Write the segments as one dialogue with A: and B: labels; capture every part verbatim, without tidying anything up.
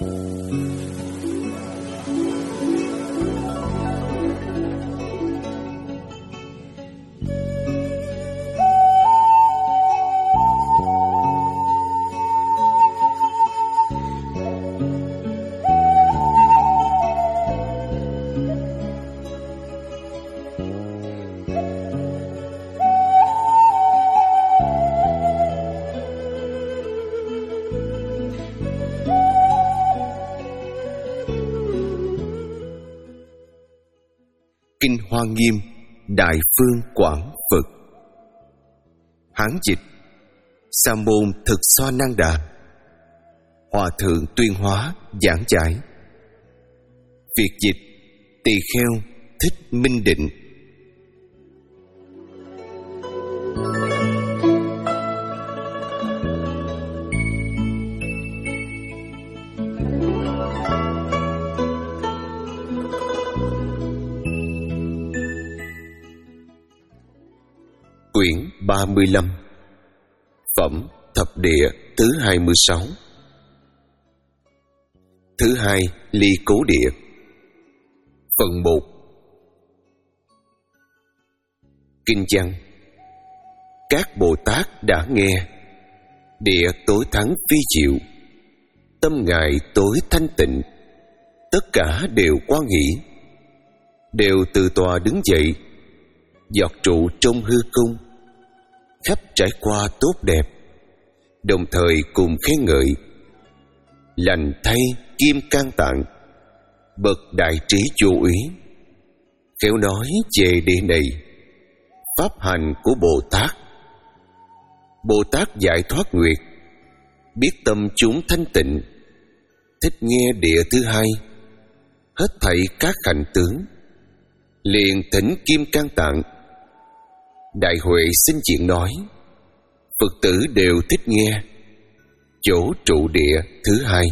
A: Kinh Hoa Nghiêm Đại Phương Quảng Phật. Hán dịch Sa môn Thực Xoa Năng Đà, Hòa thượng Tuyên Hóa giảng giải. Việt dịch Tỳ Kheo Thích Minh Định. Quyển ba mươi lăm. Phẩm Thập Địa thứ hai mươi sáu. Thứ hai Ly Cố Địa. Phần một. Kinh văn. Các Bồ Tát đã nghe, địa tối thắng phi diệu, tâm ngài tối thanh tịnh, tất cả đều quan hỷ, đều từ tòa đứng dậy, giọt trụ trong hư không, khắp trải qua tốt đẹp, đồng thời cùng khen ngợi. Lành thay Kim Cang Tạng, bậc đại trí vô úy, khéo nói về địa này, pháp hành của Bồ Tát. Bồ Tát giải thoát nguyệt, biết tâm chúng thanh tịnh, thích nghe địa thứ hai, hết thảy các hành tướng, liền thỉnh Kim Cang Tạng. Đại Huệ xin chuyện nói, Phật tử đều thích nghe chỗ trụ địa thứ hai.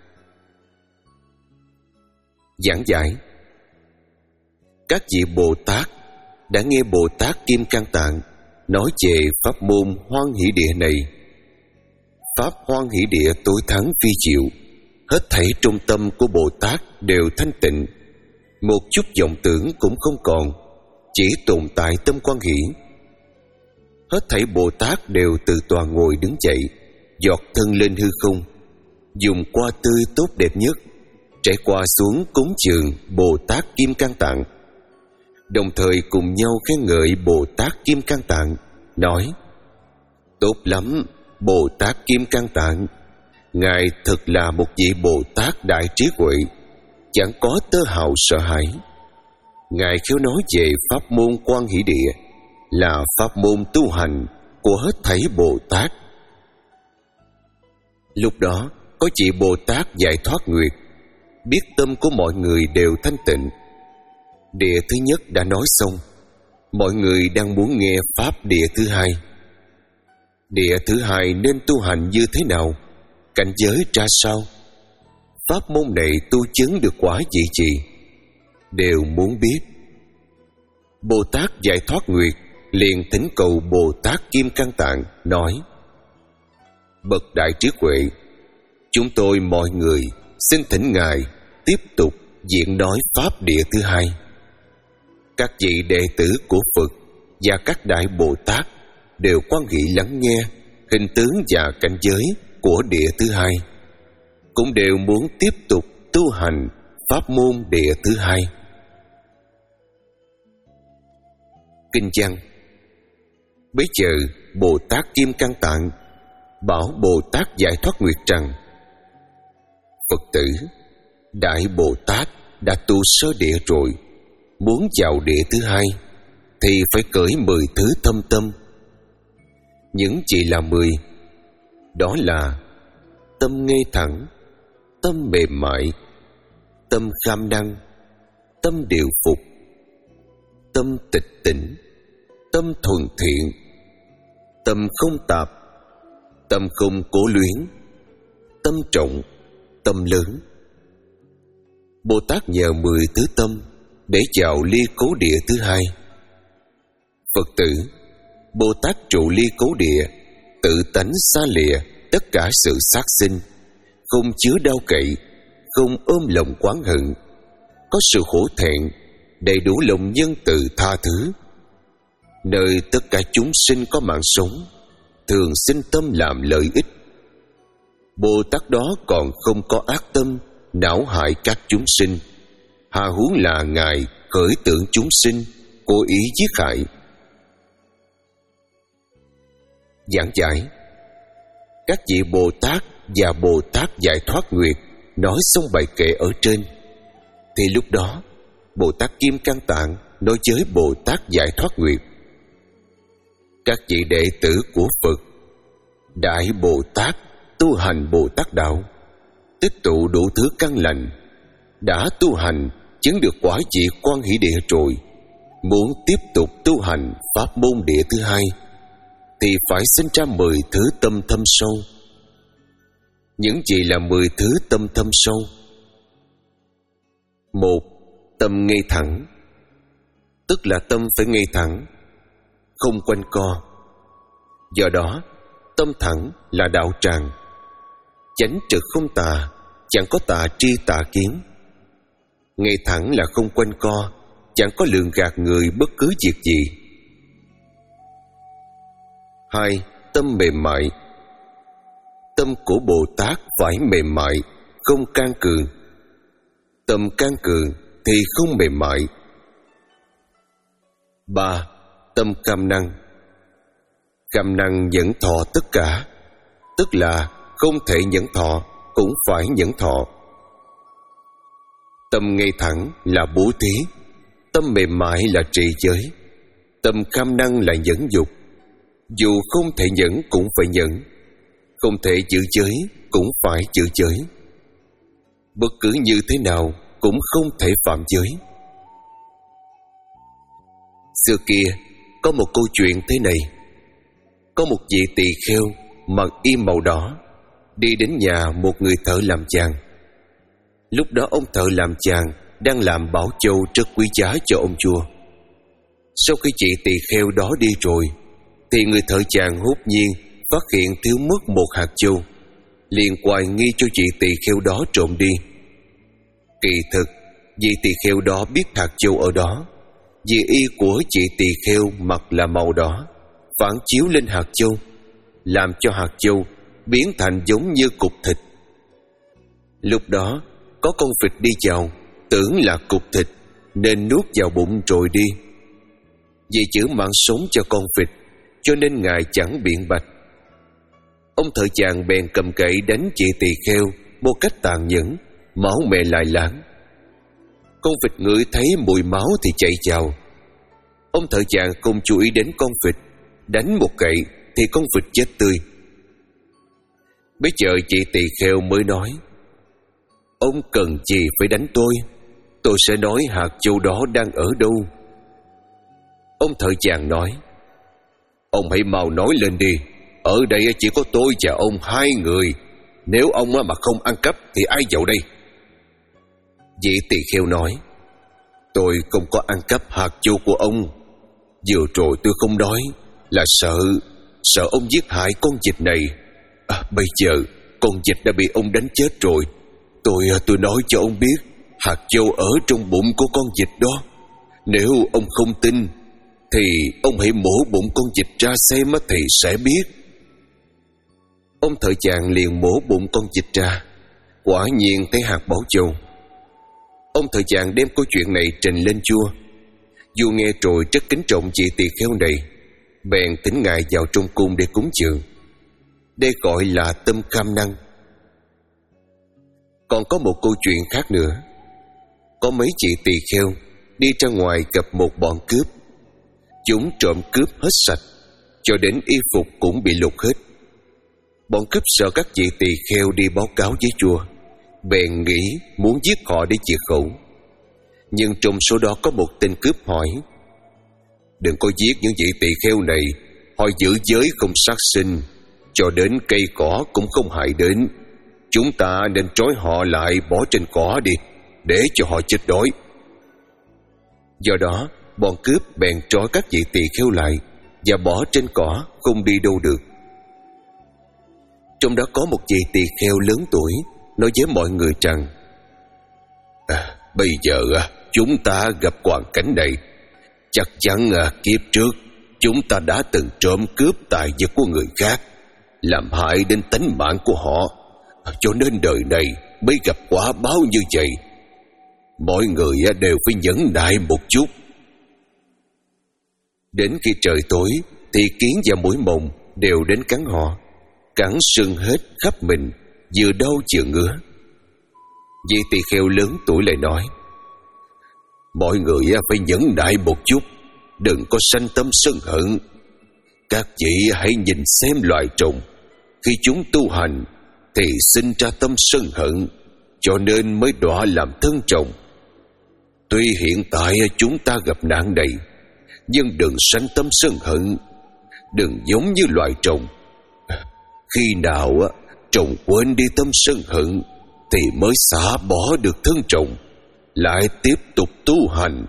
A: Giảng giải. Các vị Bồ Tát đã nghe Bồ Tát Kim Cang Tạng nói về pháp môn Hoan Hỷ Địa này. Pháp Hoan Hỷ Địa tối thắng phi diệu, hết thảy trong tâm của Bồ Tát đều thanh tịnh, một chút vọng tưởng cũng không còn, chỉ tồn tại tâm quan hỷ. Hết thảy Bồ Tát đều từ tòa ngồi đứng dậy, giọt thân lên hư không, dùng hoa tươi tốt đẹp nhất trải qua xuống cúng dường Bồ Tát Kim Cang Tạng, đồng thời cùng nhau khen ngợi Bồ Tát Kim Cang Tạng, nói: tốt lắm, Bồ Tát Kim Cang Tạng, ngài thật là một vị Bồ Tát đại trí huệ, chẳng có tơ hào sợ hãi. Ngài khéo nói về pháp môn Quan Hỷ Địa là pháp môn tu hành của hết thảy Bồ Tát. Lúc đó có vị Bồ Tát giải thoát nguyệt, biết tâm của mọi người đều thanh tịnh. Địa thứ nhất đã nói xong, mọi người đang muốn nghe pháp địa thứ hai. Địa thứ hai nên tu hành như thế nào, cảnh giới ra sao, pháp môn này tu chứng được quả gì gì, đều muốn biết. Bồ Tát giải thoát nguyệt liền thỉnh cầu Bồ Tát Kim Cang Tạng, nói: bậc đại trí huệ, chúng tôi mọi người xin thỉnh ngài tiếp tục diễn nói pháp địa thứ hai. Các vị đệ tử của Phật và các đại Bồ Tát đều quan hỷ lắng nghe hình tướng và cảnh giới của địa thứ hai, cũng đều muốn tiếp tục tu hành pháp môn địa thứ hai. Kinh văn. Bấy giờ Bồ Tát Kim Cang Tạng bảo Bồ Tát giải thoát nguyệt rằng: Phật tử, đại Bồ Tát đã tu sơ địa rồi, muốn vào địa thứ hai thì phải cởi mười thứ thâm tâm. Những chỉ là mười, đó là tâm ngay thẳng, tâm mềm mại, tâm kham năng, tâm điều phục, tâm tịch tỉnh, tâm thuần thiện, tâm không tạp, tâm không cố luyến, tâm trọng, tâm lớn. Bồ Tát nhờ mười thứ tâm để vào ly cố địa thứ hai. Phật tử, Bồ Tát trụ ly cố địa, tự tánh xa lìa tất cả sự sát sinh, không chứa đau cậy, không ôm lòng oán hận, có sự hổ thẹn, đầy đủ lòng nhân từ tha thứ. Nơi tất cả chúng sinh có mạng sống, thường sinh tâm làm lợi ích. Bồ Tát đó còn không có ác tâm não hại các chúng sinh, hà huống là Ngài khởi tưởng chúng sinh, cố ý giết hại. Giảng giải. Các vị Bồ Tát và Bồ Tát Giải Thoát Nguyệt nói xong bài kệ ở trên, thì lúc đó Bồ Tát Kim Cang Tạng nói với Bồ Tát Giải Thoát Nguyệt: các vị đệ tử của Phật, Đại Bồ Tát tu hành Bồ Tát đạo, tích tụ đủ thứ căn lành, đã tu hành chứng được quả vị Quan Hỷ Địa rồi, muốn tiếp tục tu hành pháp môn địa thứ hai thì phải sinh ra mười thứ tâm thâm sâu. Những gì là mười thứ tâm thâm sâu? Một, tâm ngay thẳng, tức là tâm phải ngay thẳng, không quanh co. Do đó, tâm thẳng là đạo tràng, chánh trực không tà, chẳng có tà tri tà kiến. Ngay thẳng là không quanh co, chẳng có lường gạt người bất cứ việc gì. Hai, tâm mềm mại. Tâm của Bồ Tát phải mềm mại, không can cường. Tâm can cường thì không mềm mại. Ba, tâm cam năng. Cam năng nhẫn thọ tất cả, tức là không thể nhẫn thọ cũng phải nhẫn thọ. Tâm ngay thẳng là bố thí, tâm mềm mại là trì giới, tâm cam năng là nhẫn dục. Dù không thể nhẫn cũng phải nhẫn, không thể giữ giới cũng phải giữ giới. Bất cứ như thế nào cũng không thể phạm giới. Xưa kia có một câu chuyện thế này. Có một vị tỳ kheo mặc y màu đỏ đi đến nhà một người thợ làm chàng. Lúc đó ông thợ làm chàng đang làm bảo châu rất quý giá cho ông vua. Sau khi chị tỳ kheo đó đi rồi thì người thợ chàng hốt nhiên phát hiện thiếu mất một hạt châu, liền hoài nghi cho chị tỳ kheo đó trộm đi. Kỳ thực vị tỳ kheo đó biết hạt châu ở đó, vì y của chị tỳ kheo mặc là màu đỏ, phản chiếu lên hạt châu, làm cho hạt châu biến thành giống như cục thịt. Lúc đó có con vịt đi vào, tưởng là cục thịt nên nuốt vào bụng rồi đi. Vì giữ mạng sống cho con vịt cho nên Ngài chẳng biện bạch. Ông thợ chàng bèn cầm cậy đánh chị tỳ kheo một cách tàn nhẫn, máu me lai láng. Con vịt ngửi thấy mùi máu thì chạy vào. Ông thợ chàng không chú ý đến con vịt, đánh một cậy thì con vịt chết tươi. Bây giờ chị tỳ kheo mới nói: ông cần gì phải đánh tôi, tôi sẽ nói hạt châu đó đang ở đâu. Ông thợ chàng nói: ông hãy mau nói lên đi, ở đây chỉ có tôi và ông hai người, nếu ông mà không ăn cắp thì ai vào đây? Vị tỳ kheo nói: tôi không có ăn cắp hạt châu của ông. Vừa rồi tôi không nói là sợ Sợ ông giết hại con vịt này. à, Bây giờ con vịt đã bị ông đánh chết rồi. Tôi tôi nói cho ông biết hạt châu ở trong bụng của con vịt đó. Nếu ông không tin thì ông hãy mổ bụng con vịt ra xem thì sẽ biết. Ông thợ chàng liền mổ bụng con vịt ra, quả nhiên thấy hạt bảo châu. Ông thợ chàng đem câu chuyện này trình lên vua. Vua nghe rồi rất kính trọng vị tỳ kheo này, bèn thỉnh Ngài vào trong cung để cúng dường. Đây gọi là tâm cam năng. Còn có một câu chuyện khác nữa. Có mấy chị tỳ kheo đi ra ngoài gặp một bọn cướp. Chúng trộm cướp hết sạch, cho đến y phục cũng bị lục hết. Bọn cướp sợ các vị tỳ kheo đi báo cáo với vua, bèn nghĩ muốn giết họ để diệt khẩu. Nhưng trong số đó có một tên cướp hỏi: đừng có giết những vị tỳ kheo này, họ giữ giới không sát sinh, cho đến cây cỏ cũng không hại đến. Chúng ta nên trói họ lại bỏ trên cỏ đi, để cho họ chết đói. Do đó bọn cướp bèn trói các vị tỳ kheo lại và bỏ trên cỏ, không đi đâu được. Trong đó có một vị tỳ kheo lớn tuổi nói với mọi người rằng: À, bây giờ chúng ta gặp hoàn cảnh này, chắc chắn kiếp trước chúng ta đã từng trộm cướp tài vật của người khác, làm hại đến tính mạng của họ, cho nên đời này mới gặp quả báo như vậy. Mọi người đều phải nhẫn nại một chút. Đến khi trời tối thì kiến và muỗi mồng đều đến cắn họ, cắn sưng hết khắp mình, vừa đau vừa ngứa. Vị tỳ kheo lớn tuổi lại nói: mọi người phải nhẫn nại một chút, đừng có sanh tâm sân hận. Các vị hãy nhìn xem loài trùng, khi chúng tu hành thì sinh ra tâm sân hận, cho nên mới đọa làm thân trùng. Tuy hiện tại chúng ta gặp nạn này, nhưng đừng sanh tâm sân hận, đừng giống như loài trùng. Khi nào trùng quên đi tâm sân hận thì mới xả bỏ được thân trùng, lại tiếp tục tu hành.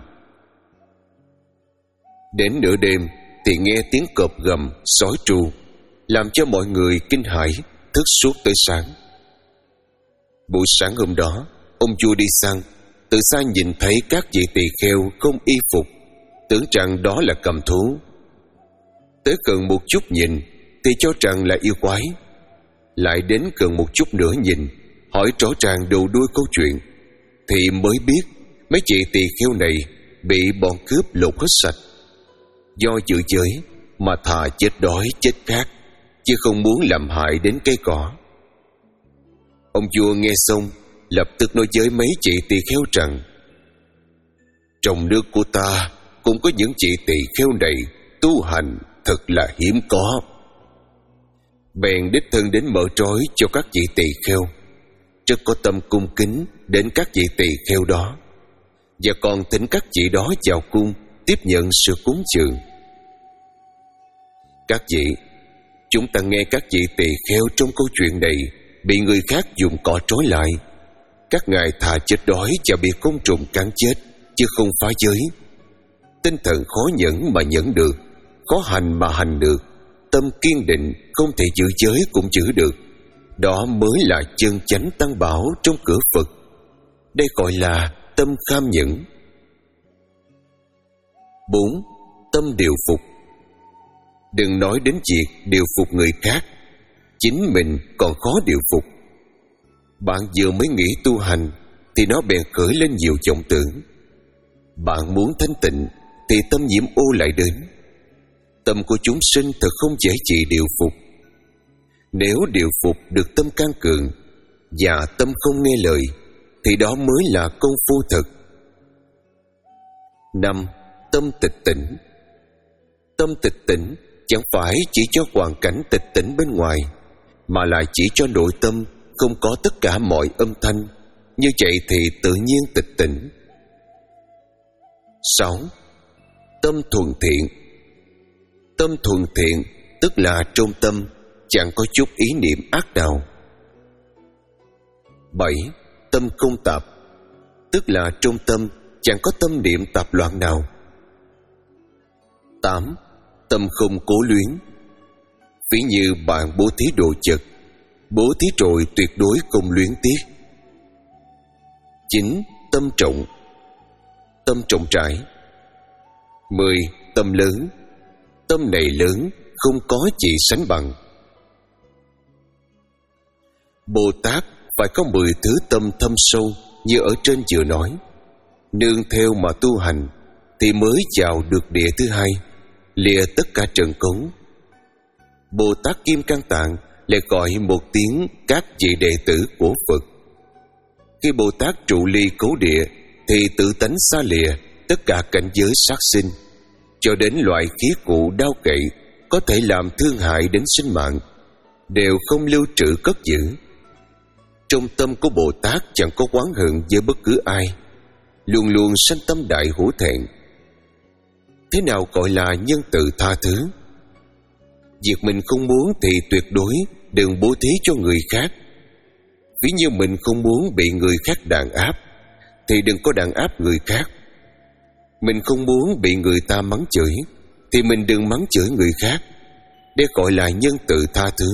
A: Đến nửa đêm thì nghe tiếng cọp gầm, sói tru, làm cho mọi người kinh hãi, thức suốt tới sáng. Buổi sáng hôm đó, ông vua đi săn, từ xa nhìn thấy các vị tỳ kheo không y phục, tưởng rằng đó là cầm thú. Tới gần một chút nhìn thì cho rằng là yêu quái. Lại đến gần một chút nữa nhìn, hỏi rõ ràng đầu đuôi câu chuyện, thì mới biết mấy chị tỳ kheo này bị bọn cướp lột hết sạch. Do chữ giới mà thà chết đói chết khát, chứ không muốn làm hại đến cây cỏ. Ông vua nghe xong lập tức nói với mấy chị tỳ kheo rằng: trong nước của ta cũng có những chị tỳ kheo này tu hành thật là hiếm có. Bèn đích thân đến mở trói cho các vị tỳ kheo, rất có tâm cung kính đến các vị tỳ kheo đó, và còn thỉnh các vị đó vào cung tiếp nhận sự cúng dường. Các vị, chúng ta nghe các vị tỳ kheo trong câu chuyện này bị người khác dùng cỏ trói lại. Các ngài thà chết đói và bị côn trùng cắn chết, chứ không phá giới. Tinh thần khó nhẫn mà nhẫn được, khó hành mà hành được, tâm kiên định không thể giữ giới cũng giữ được. Đó mới là chân chánh tăng bảo trong cửa Phật. Đây gọi là tâm kham nhẫn. Bốn. Tâm điều phục. Đừng nói đến việc điều phục người khác, chính mình còn khó điều phục. Bạn vừa mới nghĩ tu hành thì nó bèn khởi lên nhiều vọng tưởng. Bạn muốn thanh tịnh thì tâm nhiễm ô lại đến. Tâm của chúng sinh thật không dễ gì điều phục. Nếu điều phục được tâm can cường và tâm không nghe lời thì đó mới là công phu thật. Năm. Tâm tịch tỉnh. Tâm tịch tỉnh chẳng phải chỉ cho hoàn cảnh tịch tỉnh bên ngoài, mà là chỉ cho nội tâm không có tất cả mọi âm thanh. Như vậy thì tự nhiên tịch tỉnh. Sáu. Tâm thuần thiện. Tâm thuần thiện tức là trong tâm chẳng có chút ý niệm ác nào. Bảy. Tâm không tạp, tức là trong tâm chẳng có tâm niệm tạp loạn nào. Tám. Tâm không cố luyến. Ví như bạn bố thí đồ vật, bố thí rồi tuyệt đối không luyến tiếc. Chín. Tâm trọng. Tâm trọng rãi. Mười. Tâm lớn. Tâm này lớn, không có gì sánh bằng. Bồ Tát phải có mười thứ tâm thâm sâu như ở trên vừa nói. Nương theo mà tu hành thì mới vào được địa thứ hai, lìa tất cả trần cấu. Bồ Tát Kim Cang Tạng lại gọi một tiếng các vị đệ tử của Phật. Khi Bồ Tát trụ ly cấu địa thì tự tánh xa lìa tất cả cảnh giới sát sinh, cho đến loại khí cụ đao gậy có thể làm thương hại đến sinh mạng đều không lưu trữ cất giữ. Trong tâm của Bồ Tát chẳng có oán hận với bất cứ ai, luôn luôn sanh tâm đại hữu thẹn. Thế nào gọi là nhân từ tha thứ? Việc mình không muốn thì tuyệt đối đừng bố thí cho người khác. Ví như mình không muốn bị người khác đàn áp thì đừng có đàn áp người khác. Mình không muốn bị người ta mắng chửi thì mình đừng mắng chửi người khác. Đây gọi là nhân từ tha thứ.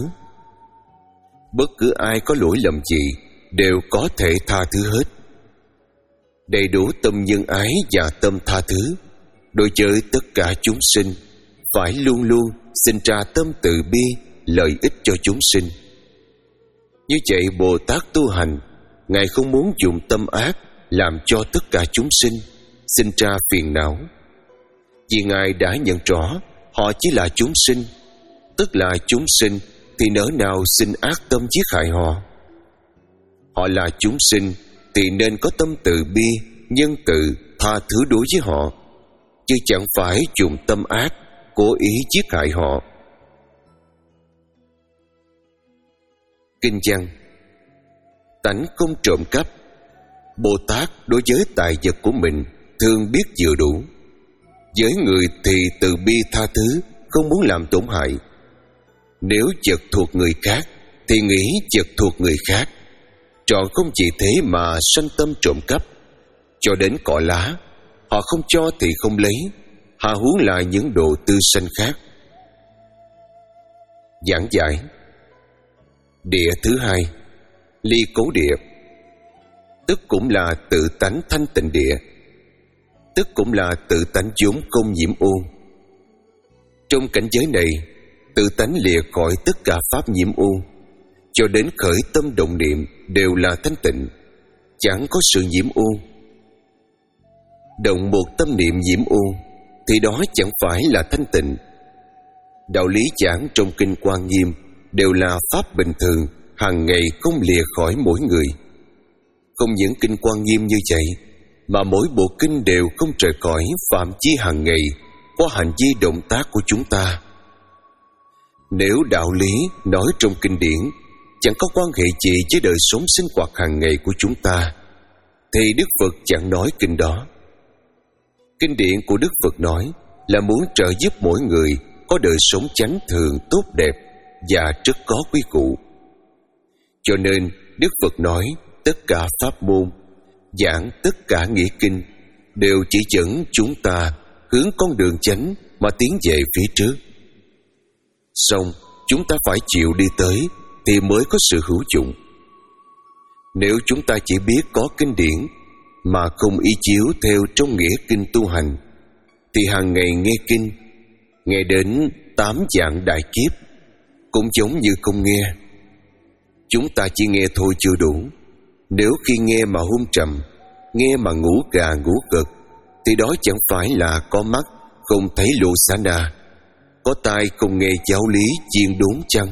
A: Bất cứ ai có lỗi lầm gì đều có thể tha thứ hết. đầy đủ tâm nhân ái và tâm tha thứ đối với tất cả chúng sinh, phải luôn luôn sinh ra tâm từ bi, lợi ích cho chúng sinh. Như vậy Bồ Tát tu hành, Ngài không muốn dùng tâm ác làm cho tất cả chúng sinh sinh ra phiền não, vì Ngài đã nhận rõ họ chỉ là chúng sinh, tức là chúng sinh thì nỡ nào sinh ác tâm giết hại họ. Họ là chúng sinh thì nên có tâm từ bi, nhân từ, tha thứ đối với họ, chứ chẳng phải dùng tâm ác cố ý giết hại họ. Kinh văn: tánh không trộm cắp. Bồ Tát đối với tài vật của mình thường biết vừa đủ. Với người thì từ bi tha thứ, không muốn làm tổn hại. Nếu vật thuộc người khác thì nghĩ vật thuộc người khác. Trọn không chỉ thế mà sanh tâm trộm cắp. Cho đến cỏ lá, họ không cho thì không lấy, hà huống là những đồ tư sanh khác. Giảng giải: địa thứ hai, ly cố địa, tức cũng là tự tánh thanh tịnh địa, tức cũng là tự tánh vốn không nhiễm ô. Trong cảnh giới này, tự tánh lìa khỏi tất cả pháp nhiễm ô, cho đến khởi tâm động niệm đều là thanh tịnh, chẳng có sự nhiễm ô. Động một tâm niệm nhiễm ô thì đó chẳng phải là thanh tịnh. Đạo lý giảng trong kinh Quan Nghiêm đều là pháp bình thường, hàng ngày không lìa khỏi mỗi người. Không những kinh Quan Nghiêm như vậy, mà mỗi bộ kinh đều không rời khỏi phạm vi hàng ngày qua hành vi động tác của chúng ta. Nếu đạo lý nói trong kinh điển chẳng có quan hệ gì với đời sống sinh hoạt hàng ngày của chúng ta, thì Đức Phật chẳng nói kinh đó. Kinh điển của Đức Phật nói là muốn trợ giúp mỗi người có đời sống chánh thường tốt đẹp và rất có quy củ. Cho nên Đức Phật nói tất cả pháp môn, giảng tất cả nghĩa kinh đều chỉ dẫn chúng ta hướng con đường chánh mà tiến về phía trước. Song chúng ta phải chịu đi tới thì mới có sự hữu dụng. Nếu chúng ta chỉ biết có kinh điển mà không y chiếu theo trong nghĩa kinh tu hành, thì hàng ngày nghe kinh, nghe đến tám vạn đại kiếp, cũng giống như không nghe. Chúng ta chỉ nghe thôi chưa đủ. Nếu khi nghe mà hôn trầm, nghe mà ngủ gà ngủ gật, thì đó chẳng phải là có mắt không thấy lô xá na, có tai không nghe giáo lý chiên đốn chăng?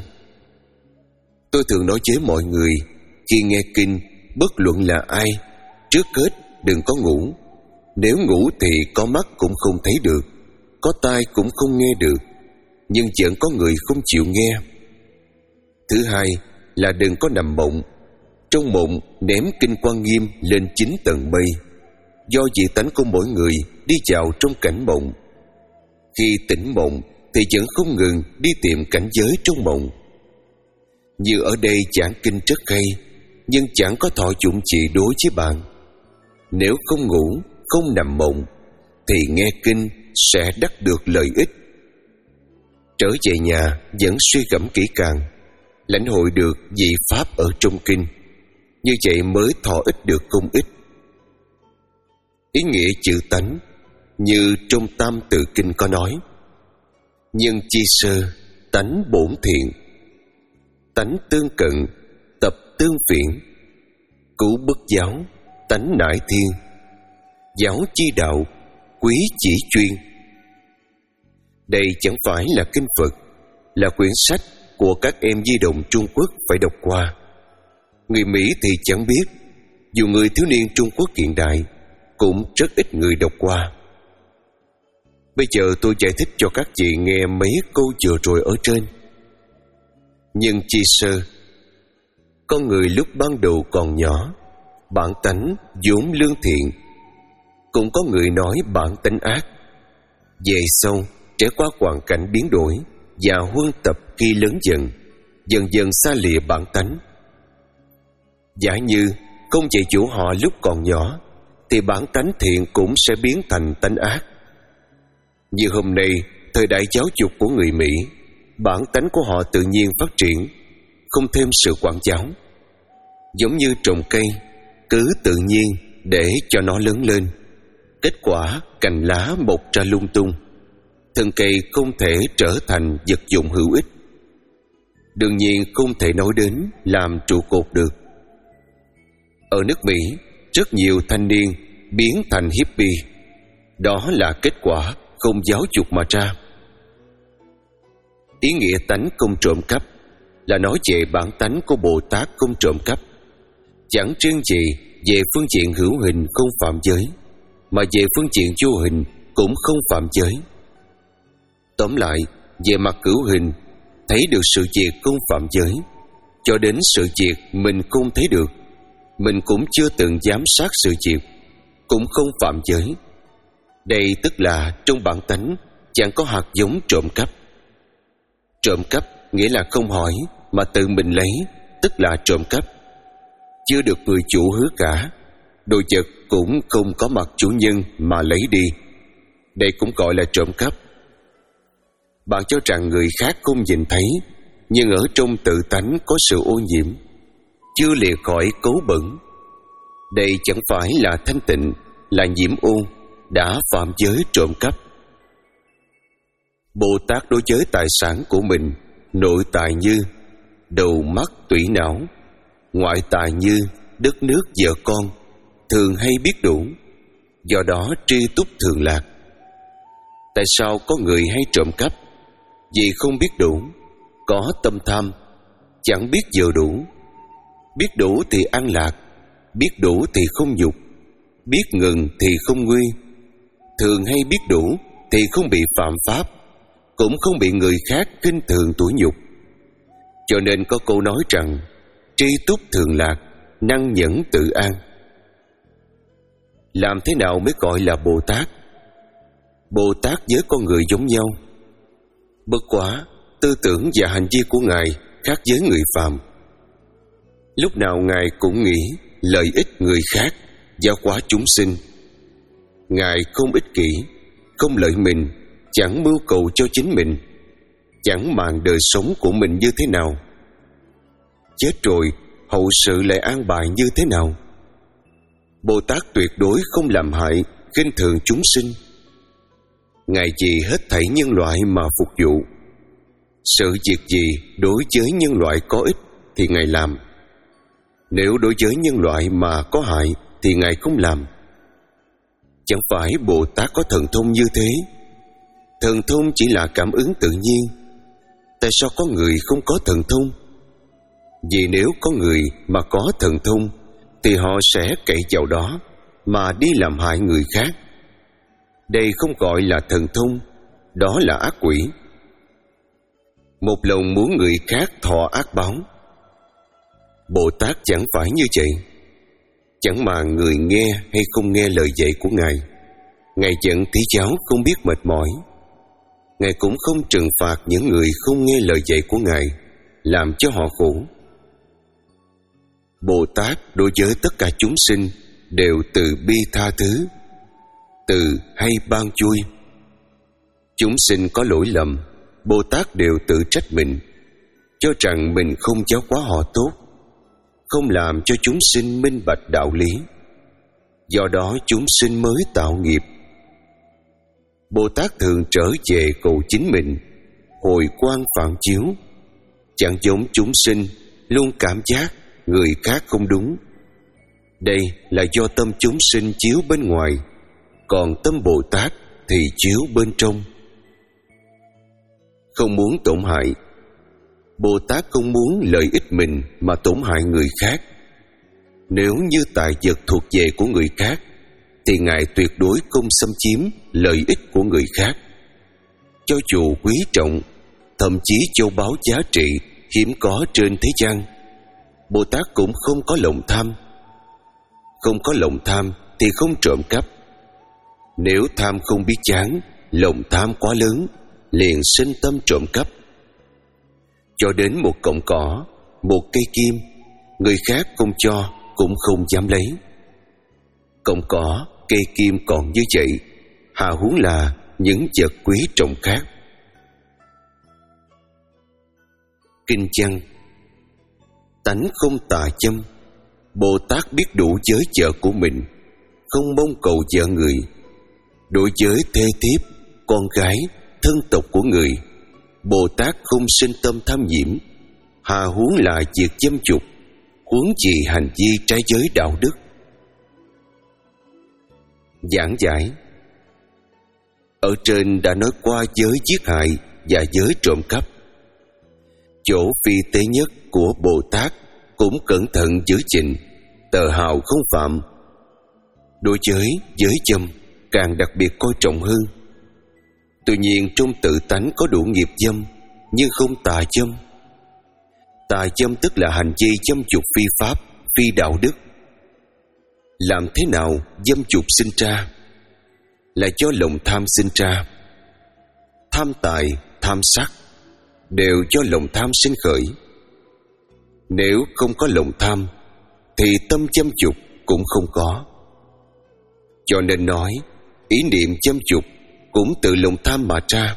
A: Tôi thường nói với mọi người, khi nghe kinh, bất luận là ai, trước hết đừng có ngủ. Nếu ngủ thì có mắt cũng không thấy được, có tai cũng không nghe được, nhưng vẫn có người không chịu nghe. Thứ hai là đừng có nằm mộng. Trong mộng ném kinh Quan Nghiêm lên chín tầng mây, do dị tánh của mỗi người đi vào trong cảnh mộng. Khi tỉnh mộng thì vẫn không ngừng đi tìm cảnh giới trong mộng. Như ở đây giảng kinh rất hay, nhưng chẳng có thọ dụng gì đối với bạn. Nếu không ngủ, không nằm mộng, thì nghe kinh sẽ đắc được lợi ích. Trở về nhà vẫn suy gẫm kỹ càng, lãnh hội được vị pháp ở trong kinh, như vậy mới thọ ích được công ích. Ý nghĩa chữ tánh như trong Tam Tự Kinh có nói: nhân chi sơ, tánh bổn thiện, tánh tương cận, tập tương phiện, cứu bất giáo, tánh nại thiên, giáo chi đạo, quý chỉ chuyên. Đây chẳng phải là kinh Phật, là quyển sách của các em di động Trung Quốc phải đọc qua. Người Mỹ thì chẳng biết, dù người thiếu niên Trung Quốc hiện đại cũng rất ít người đọc qua. Bây giờ tôi giải thích cho các chị nghe mấy câu vừa rồi ở trên. Nhân chi sơ, con người lúc ban đầu còn nhỏ, bản tánh vốn lương thiện. Cũng có người nói bản tánh ác. Về sau trải qua hoàn cảnh biến đổi và huân tập khi lớn dần, dần dần xa lìa bản tánh. Giả như không dạy dỗ họ lúc còn nhỏ, thì bản tánh thiện cũng sẽ biến thành tánh ác. Như hôm nay, thời đại giáo dục của người Mỹ, bản tánh của họ tự nhiên phát triển, không thêm sự quản giáo. Giống như trồng cây, cứ tự nhiên để cho nó lớn lên. Kết quả cành lá mọc ra lung tung, thân cây không thể trở thành vật dụng hữu ích. Đương nhiên không thể nói đến làm trụ cột được. Ở nước Mỹ, rất nhiều thanh niên biến thành hippie. Đó là kết quả không giáo dục mà ra. Ý nghĩa tánh không trộm cắp là nói về bản tánh của Bồ Tát không trộm cắp, chẳng riêng gì về phương diện hữu hình không phạm giới, mà về phương diện vô hình cũng không phạm giới. Tóm lại, về mặt hữu hình, thấy được sự việc không phạm giới, cho đến sự việc mình không thấy được, mình cũng chưa từng giám sát sự việc, cũng không phạm giới. Đây tức là trong bản tánh chẳng có hạt giống trộm cắp. Trộm cắp nghĩa là không hỏi mà tự mình lấy, tức là trộm cắp. Chưa được người chủ hứa cả, đồ vật cũng không có mặt chủ nhân mà lấy đi, đây cũng gọi là trộm cắp. Bạn cho rằng người khác không nhìn thấy, nhưng ở trong tự tánh có sự ô nhiễm, chưa lìa khỏi cấu bẩn. Đây chẳng phải là thanh tịnh, là nhiễm ô, đã phạm giới trộm cắp. Bồ Tát đối với tài sản của mình, nội tài như đầu, mắt, tủy, não, ngoại tài như đất nước, vợ con, thường hay biết đủ, do đó tri túc thường lạc. Tại sao có người hay trộm cắp? Vì không biết đủ, có tâm tham, chẳng biết vừa đủ. Biết đủ thì an lạc, biết đủ thì không nhục, biết ngừng thì không nguy. Thường hay biết đủ thì không bị phạm pháp, cũng không bị người khác khinh thường tủi nhục. Cho nên có câu nói rằng tri túc thường lạc, năng nhẫn tự an. Làm thế nào mới gọi là Bồ Tát? Bồ Tát với con người giống nhau, bất quá tư tưởng và hành vi của Ngài khác với người phàm. Lúc nào Ngài cũng nghĩ lợi ích người khác, giáo hóa chúng sinh. Ngài không ích kỷ, không lợi mình, chẳng mưu cầu cho chính mình, chẳng màng đời sống của mình như thế nào. Chết rồi hậu sự lại an bài như thế nào? Bồ Tát tuyệt đối không làm hại, khinh thường chúng sinh. Ngài vì hết thảy nhân loại mà phục vụ. Sự việc gì đối với nhân loại có ích thì Ngài làm. Nếu đối với nhân loại mà có hại thì Ngài không làm. Chẳng phải Bồ Tát có thần thông như thế. Thần thông chỉ là cảm ứng tự nhiên. Tại sao có người không có thần thông? Vì nếu có người mà có thần thông thì họ sẽ cậy vào đó mà đi làm hại người khác. Đây không gọi là thần thông, đó là ác quỷ. Một lòng muốn người khác thọ ác báo. Bồ Tát chẳng phải như vậy. Chẳng mà người nghe hay không nghe lời dạy của Ngài, Ngài giận thí giáo không biết mệt mỏi. Ngài cũng không trừng phạt những người không nghe lời dạy của Ngài, làm cho họ khổ. Bồ Tát đối với tất cả chúng sinh đều từ bi tha thứ, từ hay ban vui. Chúng sinh có lỗi lầm, Bồ Tát đều tự trách mình, cho rằng mình không giáo hóa họ tốt, không làm cho chúng sinh minh bạch đạo lý. Do đó chúng sinh mới tạo nghiệp. Bồ Tát thường trở về cầu chính mình, hồi quang phản chiếu. Chẳng giống chúng sinh luôn cảm giác người khác không đúng. Đây là do tâm chúng sinh chiếu bên ngoài, còn tâm Bồ Tát thì chiếu bên trong. Không muốn tổn hại. Bồ Tát không muốn lợi ích mình mà tổn hại người khác. Nếu như tài vật thuộc về của người khác thì Ngài tuyệt đối không xâm chiếm lợi ích của người khác. Cho dù quý trọng, thậm chí châu báu giá trị hiếm có trên thế gian, Bồ Tát cũng không có lòng tham. Không có lòng tham thì không trộm cắp. Nếu tham không biết chán, lòng tham quá lớn, liền sinh tâm trộm cắp. Cho đến một cọng cỏ, một cây kim, người khác không cho cũng không dám lấy. Cọng cỏ, cây kim còn như vậy, hà huống là những vật quý trọng khác. Kinh văn: tánh không tà châm. Bồ Tát biết đủ giới vợ của mình, không mong cầu vợ người. Đối với thê thiếp, con gái, thân tộc của người, Bồ Tát không sinh tâm tham nhiễm, hà huống là việc dâm dục, huống gì hành vi trái giới đạo đức. Giảng giải. Ở trên đã nói qua giới giết hại và giới trộm cắp. Chỗ phi tế nhất của Bồ Tát cũng cẩn thận giữ gìn, tờ hào không phạm. Đối với giới dâm càng đặc biệt coi trọng hơn. Tuy nhiên trong tự tánh có đủ nghiệp dâm, nhưng không tà dâm. Tà dâm tức là hành vi dâm dục phi pháp, phi đạo đức. Làm thế nào dâm dục sinh ra? Là do lòng tham sinh ra. Tham tài, tham sắc đều do lòng tham sinh khởi. Nếu không có lòng tham thì tâm dâm dục cũng không có. Cho nên nói ý niệm dâm dục cũng từ lòng tham mà ra.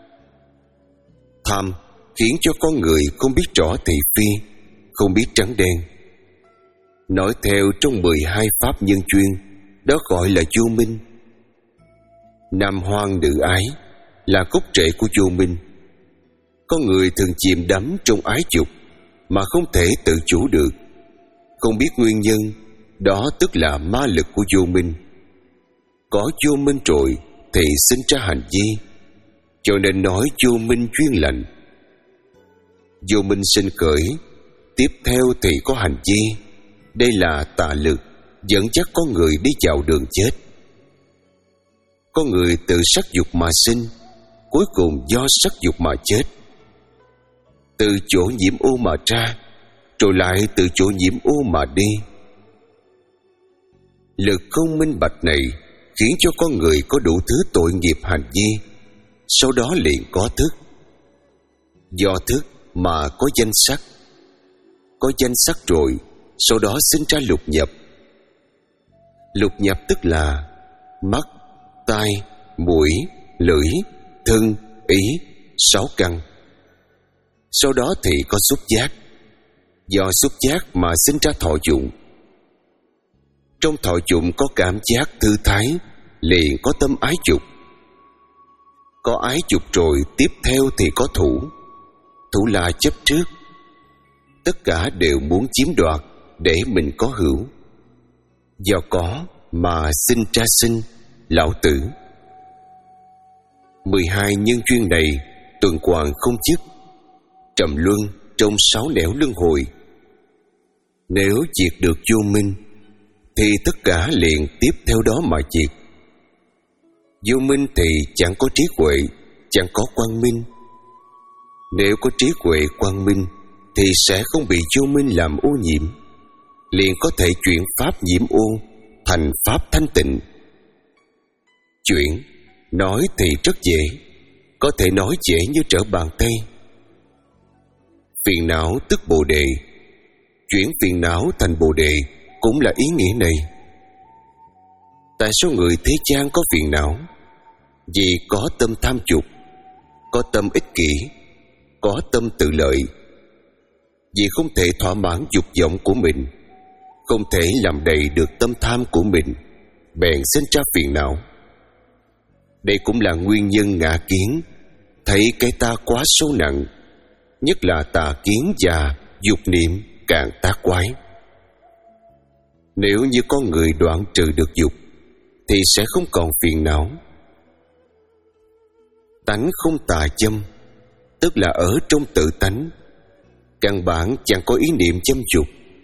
A: Tham khiến cho con người không biết rõ thị phi, không biết trắng đen. Nói theo trong mười hai pháp nhân duyên, đó gọi là vô minh. Nam hoang nữ ái là gốc rễ của vô minh. Con người thường chìm đắm trong ái dục mà không thể tự chủ được. Không biết nguyên nhân, đó tức là ma lực của vô minh. Có vô minh rồi thì sinh ra hành vi, cho nên nói vô minh duyên lành. Vô minh sinh khởi, tiếp theo thì có hành vi. Đây là tà lực dẫn dắt con người đi vào đường chết. Con người từ sắc dục mà sinh, cuối cùng do sắc dục mà chết. Từ chỗ nhiễm ô mà ra, rồi lại từ chỗ nhiễm ô mà đi. Lực không minh bạch này khiến cho con người có đủ thứ tội nghiệp hành vi, sau đó liền có thức. Do thức mà có danh sắc. Có danh sắc rồi, sau đó sinh ra lục nhập. Lục nhập tức là mắt, tai, mũi, lưỡi, thân, ý, sáu căn. Sau đó thì có xúc giác. Do xúc giác mà sinh ra thọ dụng. Trong thọ dụng có cảm giác thư thái, liền có tâm ái dục. Có ái dục rồi, tiếp theo thì có thủ. Thủ là chấp trước. Tất cả đều muốn chiếm đoạt để mình có hữu. Do có mà sinh ra sinh, lão tử. Mười hai nhân duyên này tuần hoàn không dứt, trầm luân trong sáu nẻo luân hồi. Nếu diệt được vô minh thì tất cả liền tiếp theo đó mà diệt. Vô minh thì chẳng có trí huệ, chẳng có quang minh. Nếu có trí huệ quang minh thì sẽ không bị vô minh làm ô nhiễm, liền có thể chuyển pháp nhiễm ô thành pháp thanh tịnh. Chuyển nói thì rất dễ, có thể nói dễ như trở bàn tay. Phiền não tức bồ đề, chuyển phiền não thành bồ đề cũng là ý nghĩa này. Tại sao người thế gian có phiền não? Vì có tâm tham dục, có tâm ích kỷ, có tâm tự lợi. Vì không thể thỏa mãn dục vọng của mình, không thể làm đầy được tâm tham của mình, bèn sinh ra phiền não. Đây cũng là nguyên nhân ngã kiến, thấy cái ta quá sâu nặng, nhất là tà kiến và dục niệm càng tác quái. Nếu như con người đoạn trừ được dục thì sẽ không còn phiền não. Tánh không tà dâm, tức là ở trong tự tánh, căn bản chẳng có ý niệm dâm dục.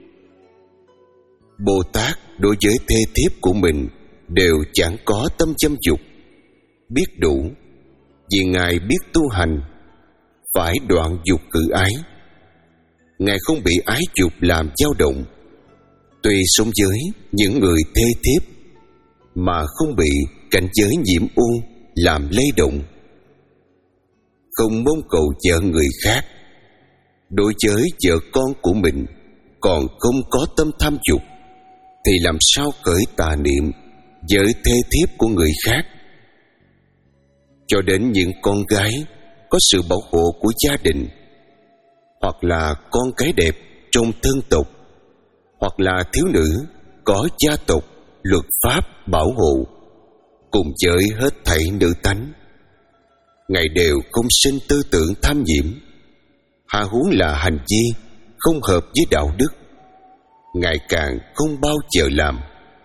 A: Bồ Tát đối với thê thiếp của mình đều chẳng có tâm dâm dục, biết đủ, vì Ngài biết tu hành, phải đoạn dục cự ái. Ngài không bị ái dục làm dao động, tuy sống với những người thê thiếp mà không bị cảnh giới nhiễm ô làm lay động. Không mong cầu vợ người khác, đối với vợ con của mình còn không có tâm tham dục, thì làm sao khởi tà niệm với thê thiếp của người khác. Cho đến những con gái có sự bảo hộ của gia đình, hoặc là con cái đẹp trong thân tộc, hoặc là thiếu nữ có gia tộc luật pháp bảo hộ, cùng với hết thảy nữ tánh. Ngài đều không sinh tư tưởng tham nhiễm, hà huống là hành vi không hợp với đạo đức, Ngài càng không bao giờ làm.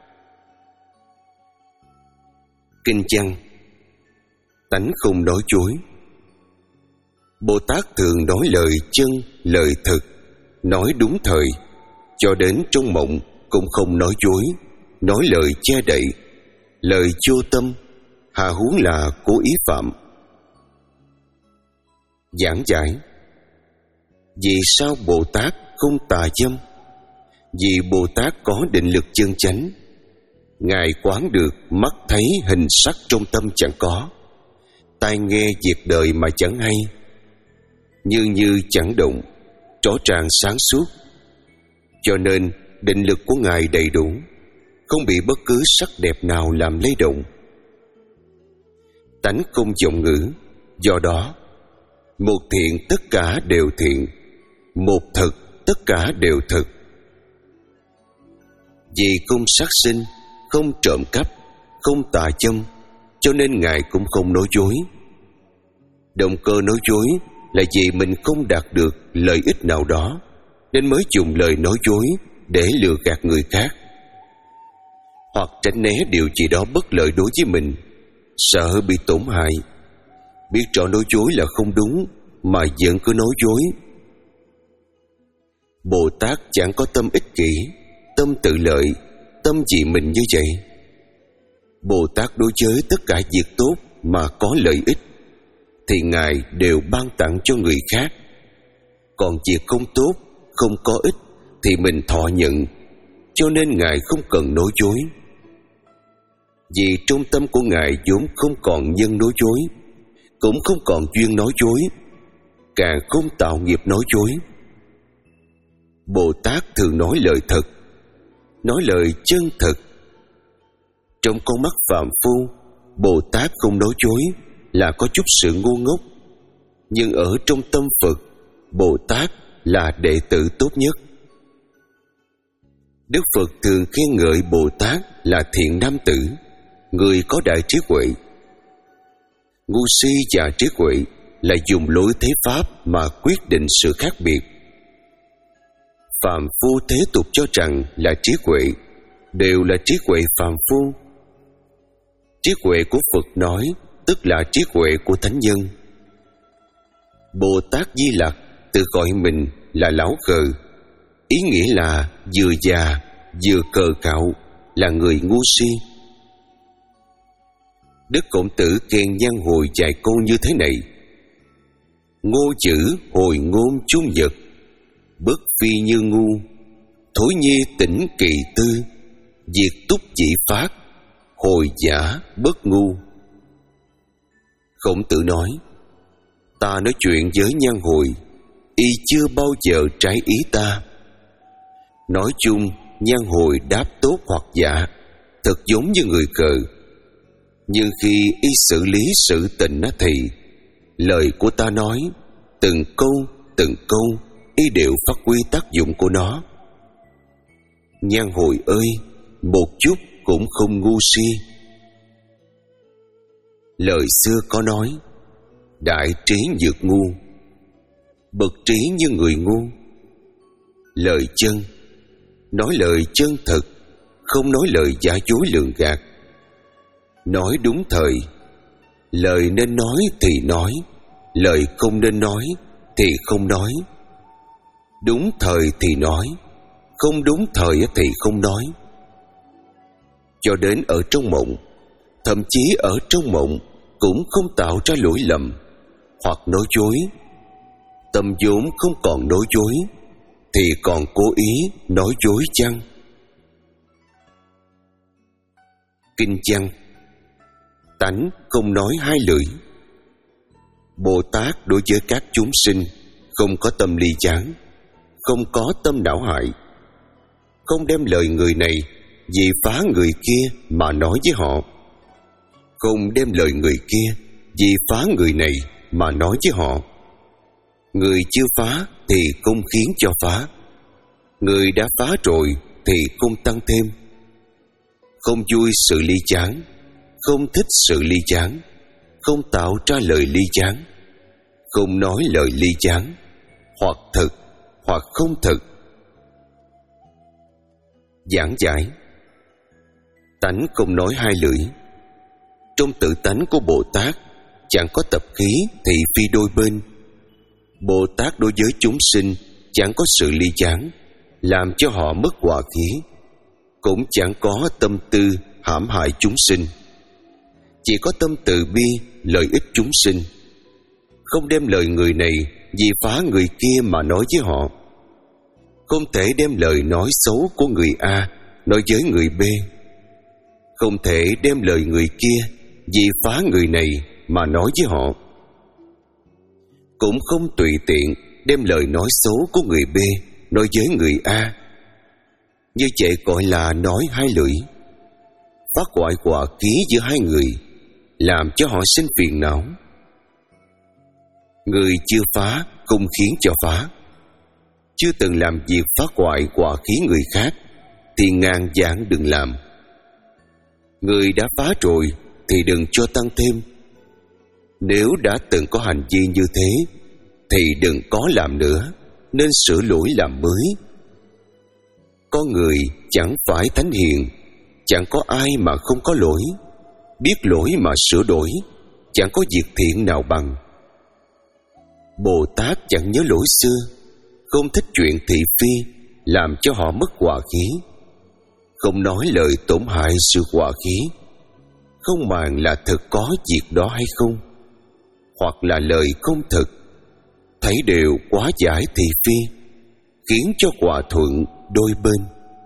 A: Kinh văn: tánh không nói dối. Bồ Tát thường nói lời chân, lời thực, nói đúng thời, cho đến trong mộng cũng không nói dối, nói lời che đậy, lời vô tâm, hà huống là cố ý phạm. Giảng giải: vì sao Bồ Tát không tà dâm? Vì Bồ Tát có định lực chân chánh. Ngài quán được mắt thấy hình sắc trong tâm chẳng có, tai nghe việc đời mà chẳng hay, như như chẳng động, rõ ràng sáng suốt. Cho nên định lực của Ngài đầy đủ, không bị bất cứ sắc đẹp nào làm lay động. Tánh không vọng ngữ, do đó một thiện tất cả đều thiện, một thực tất cả đều thực. Vì không sát sinh, không trộm cắp, không tà dâm, cho nên Ngài cũng không nói dối. Động cơ nói dối là vì mình không đạt được lợi ích nào đó, nên mới dùng lời nói dối để lừa gạt người khác, hoặc tránh né điều gì đó bất lợi đối với mình, sợ bị tổn hại. Biết rõ nói dối là không đúng mà vẫn cứ nói dối. Bồ Tát chẳng có tâm ích kỷ, tâm tự lợi, tâm vì mình như vậy. Bồ Tát đối với tất cả việc tốt mà có lợi ích thì Ngài đều ban tặng cho người khác. Còn việc không tốt, không có ích thì mình thọ nhận, cho nên Ngài không cần nói dối. Vì trong tâm của Ngài vốn không còn nhân nói dối, cũng không còn duyên nói dối, càng không tạo nghiệp nói dối. Bồ Tát thường nói lời thật, nói lời chân thật. Trong con mắt phàm phu, Bồ Tát không nói dối là có chút sự ngu ngốc, nhưng ở trong tâm Phật, Bồ Tát là đệ tử tốt nhất. Đức Phật thường khen ngợi Bồ Tát là thiện nam tử, người có đại trí huệ. Ngu si và trí huệ là dùng lối thế pháp mà quyết định sự khác biệt. Phàm phu thế tục cho rằng là trí huệ, đều là trí huệ phàm phu. Trí huệ của Phật nói tức là trí huệ của thánh nhân. Bồ Tát Di Lặc tự gọi mình là lão khờ, ý nghĩa là vừa già vừa cờ cạo, là người ngu si. Đức Khổng Tử khen Nhan Hồi vài câu như thế này: ngô chữ hồi ngôn chung nhật, bất phi như ngu, thối nhi tỉnh kỳ tư, diệt túc dị phát, hồi giả bất ngu. Khổng Tử nói: ta nói chuyện với Nhan Hồi, y chưa bao giờ trái ý ta. Nói chung Nhan Hồi đáp tốt hoặc giả, thật giống như người cờ. Nhưng khi y xử lý sự tình thì lời của ta nói, từng câu từng câu y đều phát huy tác dụng của nó. Nhan Hồi ơi, một chút cũng không ngu si. Lời xưa có nói: đại trí nhược ngu, bậc trí như người ngu. Lời chân, nói lời chân thật, không nói lời giả dối lường gạt. Nói đúng thời, lời nên nói thì nói, lời không nên nói thì không nói. Đúng thời thì nói, không đúng thời thì không nói. Cho đến ở trong mộng, thậm chí ở trong mộng cũng không tạo ra lỗi lầm hoặc nói dối. Tâm vốn không còn nói dối thì còn cố ý nói dối chăng? Kinh văn: tánh không nói hai lưỡi. Bồ Tát đối với các chúng sinh không có tâm ly gián, không có tâm đảo hại, không đem lời người này vì phá người kia mà nói với họ, không đem lời người kia vì phá người này mà nói với họ. Người chưa phá thì không khiến cho phá, người đã phá rồi thì không tăng thêm. không vui sự ly chán, không thích sự ly chán, không tạo ra lời ly chán, không nói lời ly chán, hoặc thực hoặc không thực. Giảng giải: tánh không nói hai lưỡi. Trong tự tánh của Bồ Tát chẳng có tập khí thị phi đôi bên. Bồ Tát đối với chúng sinh chẳng có sự ly chán làm cho họ mất hòa khí, cũng chẳng có tâm tư hãm hại chúng sinh. Chỉ có tâm từ bi lợi ích chúng sinh, không đem lời người này vì phá người kia mà nói với họ. Không thể đem lời nói xấu của người A nói với người B. Không thể đem lời người kia vì phá người này mà nói với họ. Cũng không tùy tiện đem lời nói xấu của người B nói với người A. Như vậy gọi là nói hai lưỡi, phát hoại hòa khí giữa hai người, làm cho họ sinh phiền não. Người chưa phá không khiến cho phá. Chưa từng làm việc phá hoại hòa khí người khác thì ngàn vạn đừng làm. Người đã phá rồi thì đừng cho tăng thêm. Nếu đã từng có hành vi như thế thì đừng có làm nữa, nên sửa lỗi làm mới. Con người chẳng phải thánh hiền, chẳng có ai mà không có lỗi. Biết lỗi mà sửa đổi, chẳng có việc thiện nào bằng. Bồ Tát chẳng nhớ lỗi xưa, không thích chuyện thị phi làm cho họ mất hòa khí, không nói lời tổn hại sự hòa khí, không màng là thực có việc đó hay không, hoặc là lời không thực, thấy đều quá giải thị phi, khiến cho hòa thuận đôi bên.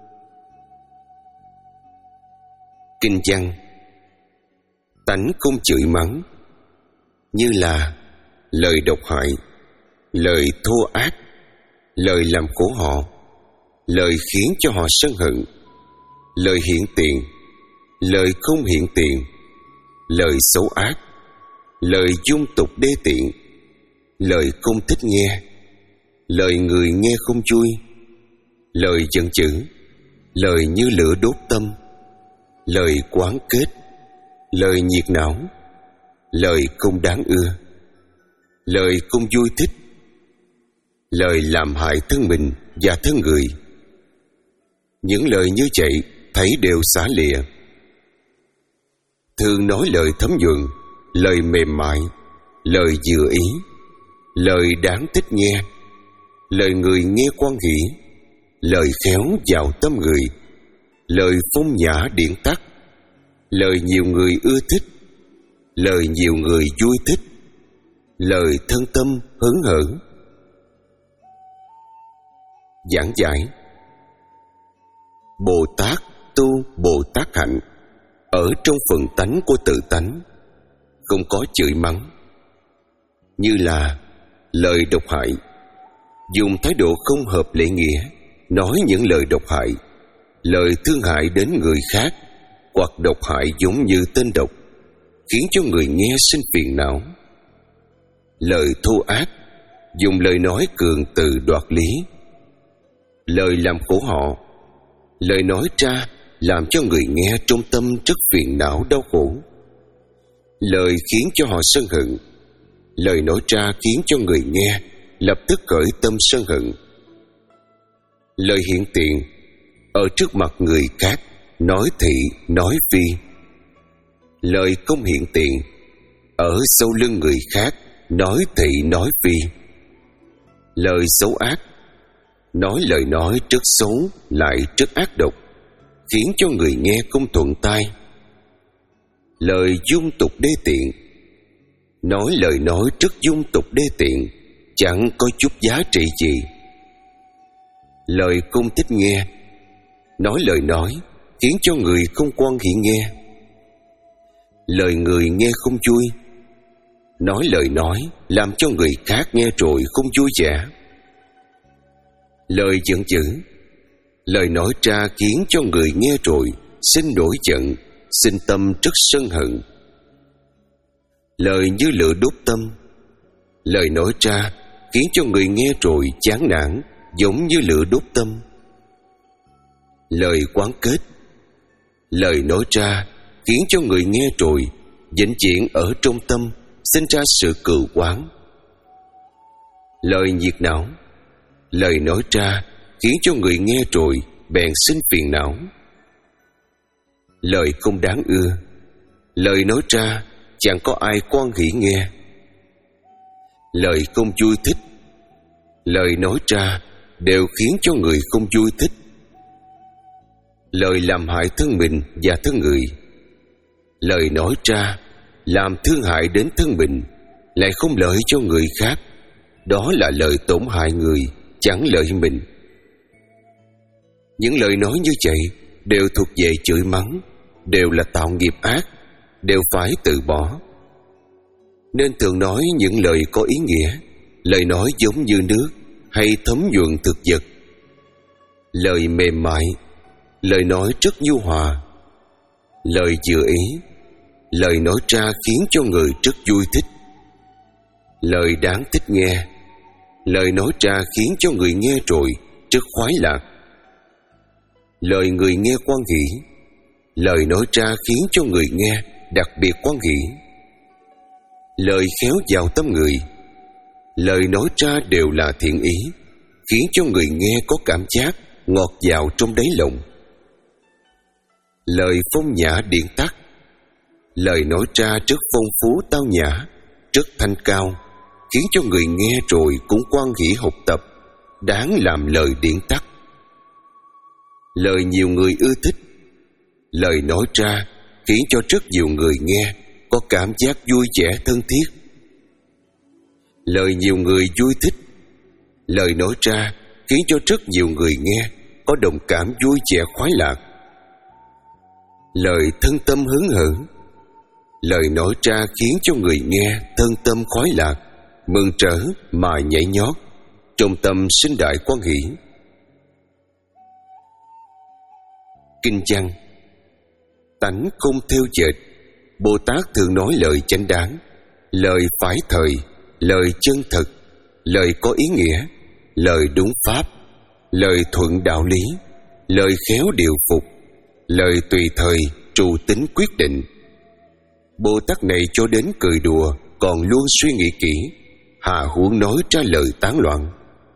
A: Kinh văn: tánh không chửi mắng, như là lời độc hại, lời thô ác, lời làm khổ họ, lời khiến cho họ sân hận, lời hiện tiền, lời không hiện tiền, lời xấu ác, lời dung tục đê tiện, lời không thích nghe, lời người nghe không vui, lời giận dữ, lời như lửa đốt tâm, lời quán kết, lời nhiệt não, lời không đáng ưa, lời không vui thích, lời làm hại thân mình và thân người. Những lời như vậy thấy đều xả lịa. Thường nói lời thấm nhuần, lời mềm mại, lời vừa ý, lời đáng thích nghe, lời người nghe quan hỷ, lời khéo vào tâm người, lời phong nhã điển tắc, lời nhiều người ưa thích, lời nhiều người vui thích, lời thân tâm hớn hở. Giảng giải: Bồ Tát tu Bồ Tát hạnh ở trong phần tánh của tự tánh, không có chửi mắng, như là lời độc hại, dùng thái độ không hợp lễ nghĩa nói những lời độc hại, lời thương hại đến người khác, hoặc độc hại giống như tên độc, khiến cho người nghe sinh phiền não. Lời thô ác, dùng lời nói cường từ đoạt lý, lời làm khổ họ, lời nói ra làm cho người nghe trong tâm rất phiền não đau khổ, lời khiến cho họ sân hận, lời nói ra khiến cho người nghe lập tức khởi tâm sân hận. Lời hiện tiền, ở trước mặt người khác nói thị nói phi. Lời không hiện tiền, ở sau lưng người khác nói thị nói phi. Lời xấu ác, nói lời nói rất xấu lại rất ác độc, khiến cho người nghe không thuận tai. Lời dung tục đê tiện, nói lời nói rất dung tục đê tiện, chẳng có chút giá trị gì. Lời không thích nghe, nói lời nói khiến cho người không quan hỷ nghe. Lời người nghe không vui, nói lời nói làm cho người khác nghe rồi không vui vẻ. Lời giận dữ, lời nói ra khiến cho người nghe rồi sinh nổi giận, sinh tâm rất sân hận. Lời như lửa đốt tâm, lời nói ra khiến cho người nghe rồi chán nản, giống như lửa đốt tâm. Lời quán kết, Lời nói ra khiến cho người nghe rồi vĩnh viễn ở trong tâm sinh ra sự cừu oán. Lời nhiệt não. Lời nói ra khiến cho người nghe rồi bèn sinh phiền não. Lời không đáng ưa. Lời nói ra chẳng có ai quan hỷ nghe. Lời không vui thích. Lời nói ra đều khiến cho người không vui thích. Lời làm hại thân mình và thân người. Lời nói ra làm thương hại đến thân mình, lại không lợi cho người khác. Đó là lời tổn hại người, chẳng lợi mình. Những lời nói như vậy đều thuộc về chửi mắng, đều là tạo nghiệp ác, đều phải từ bỏ. Nên thường nói những lời có ý nghĩa, lời nói giống như nước hay thấm nhuận thực vật. Lời mềm mại, lời nói rất nhu hòa. Lời vừa ý, lời nói ra khiến cho người rất vui thích. Lời đáng thích nghe, lời nói ra khiến cho người nghe rồi rất khoái lạc. Lời người nghe hoan hỷ, lời nói ra khiến cho người nghe đặc biệt hoan hỷ. Lời khéo vào tâm người, lời nói ra đều là thiện ý, khiến cho người nghe có cảm giác ngọt vào trong đáy lòng. Lời phong nhã điển tắc, lời nói ra rất phong phú tao nhã, rất thanh cao, khiến cho người nghe rồi cũng hoan hỷ học tập, đáng làm lời điển tắc. Lời nhiều người ưa thích, lời nói ra khiến cho rất nhiều người nghe có cảm giác vui vẻ thân thiết. Lời nhiều người vui thích, lời nói ra khiến cho rất nhiều người nghe có đồng cảm vui vẻ khoái lạc. Lời thân tâm hớn hở, lời nói ra khiến cho người nghe thân tâm khoái lạc, mừng trở mà nhảy nhót, trong tâm sinh đại hoan hỷ. Kinh văn. Tánh không theo dệt, Bồ Tát thường nói lời chánh đáng, lời phải thời, lời chân thật, lời có ý nghĩa, lời đúng pháp, lời thuận đạo lý, lời khéo điều phục, lời tùy thời, trụ tính quyết định. Bồ Tát này cho đến cười đùa còn luôn suy nghĩ kỹ, hà huống nói ra lời tán loạn.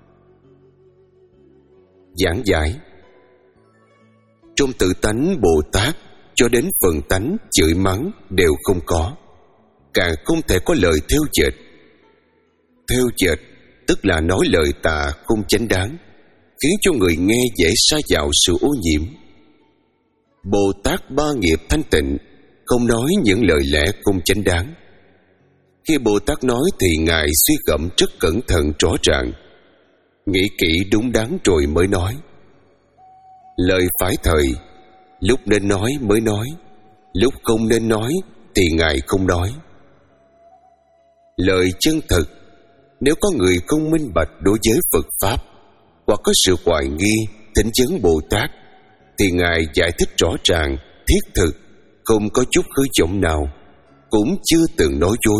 A: Giảng giải. Trong tự tánh Bồ Tát cho đến phần tánh chửi mắng đều không có, càng không thể có lời thêu dệt. Thêu dệt tức là nói lời tà không chánh đáng, khiến cho người nghe dễ sa vào sự ô nhiễm. Bồ Tát ba nghiệp thanh tịnh, không nói những lời lẽ không chánh đáng. Khi Bồ Tát nói thì Ngài suy gẫm rất cẩn thận rõ ràng, nghĩ kỹ đúng đắn rồi mới nói. Lời phải thời, lúc nên nói mới nói, lúc không nên nói thì Ngài không nói. Lời chân thật, nếu có người không minh bạch đối với Phật Pháp, hoặc có sự hoài nghi, thỉnh vấn Bồ Tát, thì Ngài giải thích rõ ràng, thiết thực, không có chút hư vọng nào, cũng chưa từng nói dối.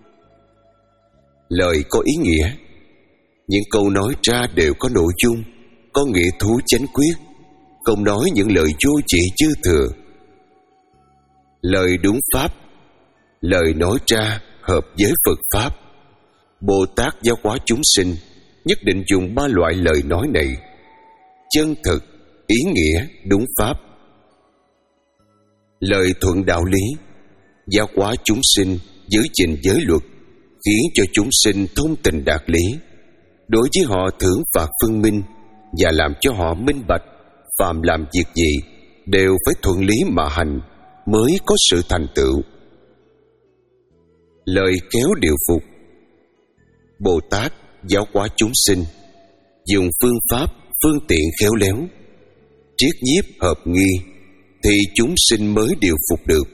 A: Lời có ý nghĩa, những câu nói ra đều có nội dung, có nghĩa thú chánh quyết, không nói những lời vô vị dư thừa. Lời đúng pháp, lời nói ra hợp với Phật Pháp. Bồ Tát giáo hóa chúng sinh nhất định dùng ba loại lời nói này: chân thực, ý nghĩa, đúng pháp. Lời thuận đạo lý, giáo hóa chúng sinh giữ gìn giới luật, khiến cho chúng sinh thông tình đạt lý, đối với họ thưởng phạt phân minh, và làm cho họ minh bạch phàm làm việc gì đều phải thuận lý mà hành, mới có sự thành tựu. Lời khéo điều phục, Bồ Tát giáo hóa chúng sinh dùng phương pháp, phương tiện khéo léo, triết nhiếp hợp nghi, thì chúng sinh mới điều phục được.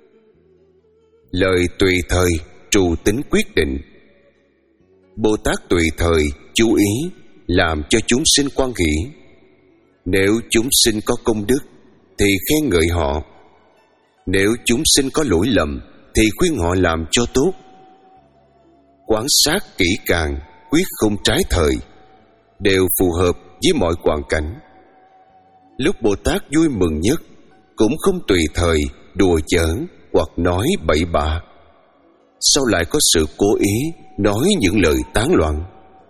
A: Lời tùy thời, trụ tính quyết định, Bồ Tát tùy thời chú ý làm cho chúng sinh hoan hỷ. Nếu chúng sinh có công đức thì khen ngợi họ, nếu chúng sinh có lỗi lầm thì khuyên họ làm cho tốt. Quan sát kỹ càng, quyết không trái thời, đều phù hợp với mọi hoàn cảnh. Lúc Bồ Tát vui mừng nhất cũng không tùy thời đùa giỡn hoặc nói bậy bạ. Sao lại có sự cố ý nói những lời tán loạn?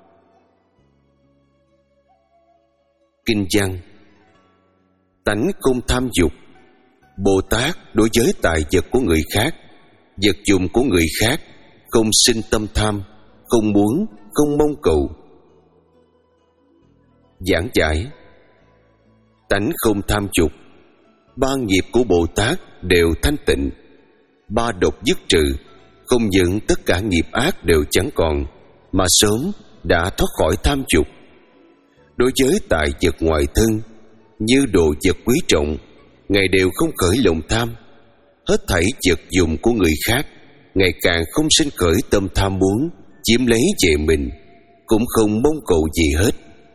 A: Kinh văn: tánh không tham dục. Bồ Tát đối với tài vật của người khác, vật dụng của người khác, không sinh tâm tham, không muốn, không mong cầu. Giảng giải: tánh không tham dục. Ba nghiệp của Bồ Tát đều thanh tịnh. Ba độc dứt trừ, không những tất cả nghiệp ác đều chẳng còn, mà sớm đã thoát khỏi tham dục. Đối với tài vật ngoại thân, như đồ vật quý trọng, Ngài đều không khởi lòng tham. Hết thảy vật dụng của người khác, Ngài càng không sinh khởi tâm tham muốn chiếm lấy về mình, cũng không mong cầu gì hết.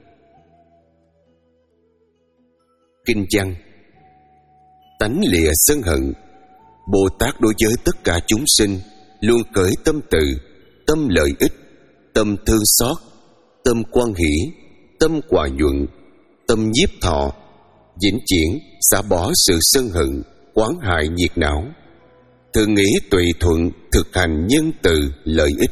A: Kinh văn: tánh lìa sân hận. Bồ Tát đối với tất cả chúng sinh luôn khởi tâm từ, tâm lợi ích, tâm thương xót, tâm quan hỷ, tâm hòa nhuận, tâm nhiếp thọ, vĩnh viễn xả bỏ sự sân hận, oán hại nhiệt não, thường nghĩ tùy thuận, thực hành nhân từ lợi ích.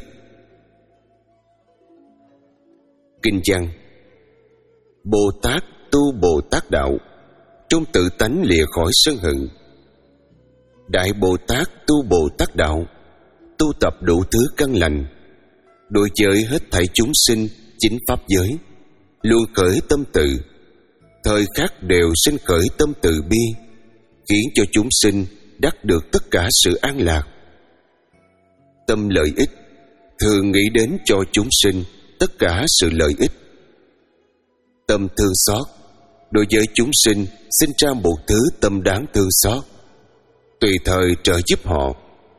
A: Kinh văn: Bồ Tát tu Bồ Tát đạo, trong tự tánh lìa khỏi sân hận. Đại Bồ Tát tu Bồ Tát đạo, tu tập đủ thứ căn lành, đối với hết thảy chúng sinh chính pháp giới, luôn khởi tâm từ, thời khắc đều sinh khởi tâm từ bi, khiến cho chúng sinh đắc được tất cả sự an lạc. Tâm lợi ích, thường nghĩ đến cho chúng sinh tất cả sự lợi ích. Tâm thương xót, đối với chúng sinh sinh ra một thứ tâm đáng thương xót, tùy thời trợ giúp họ.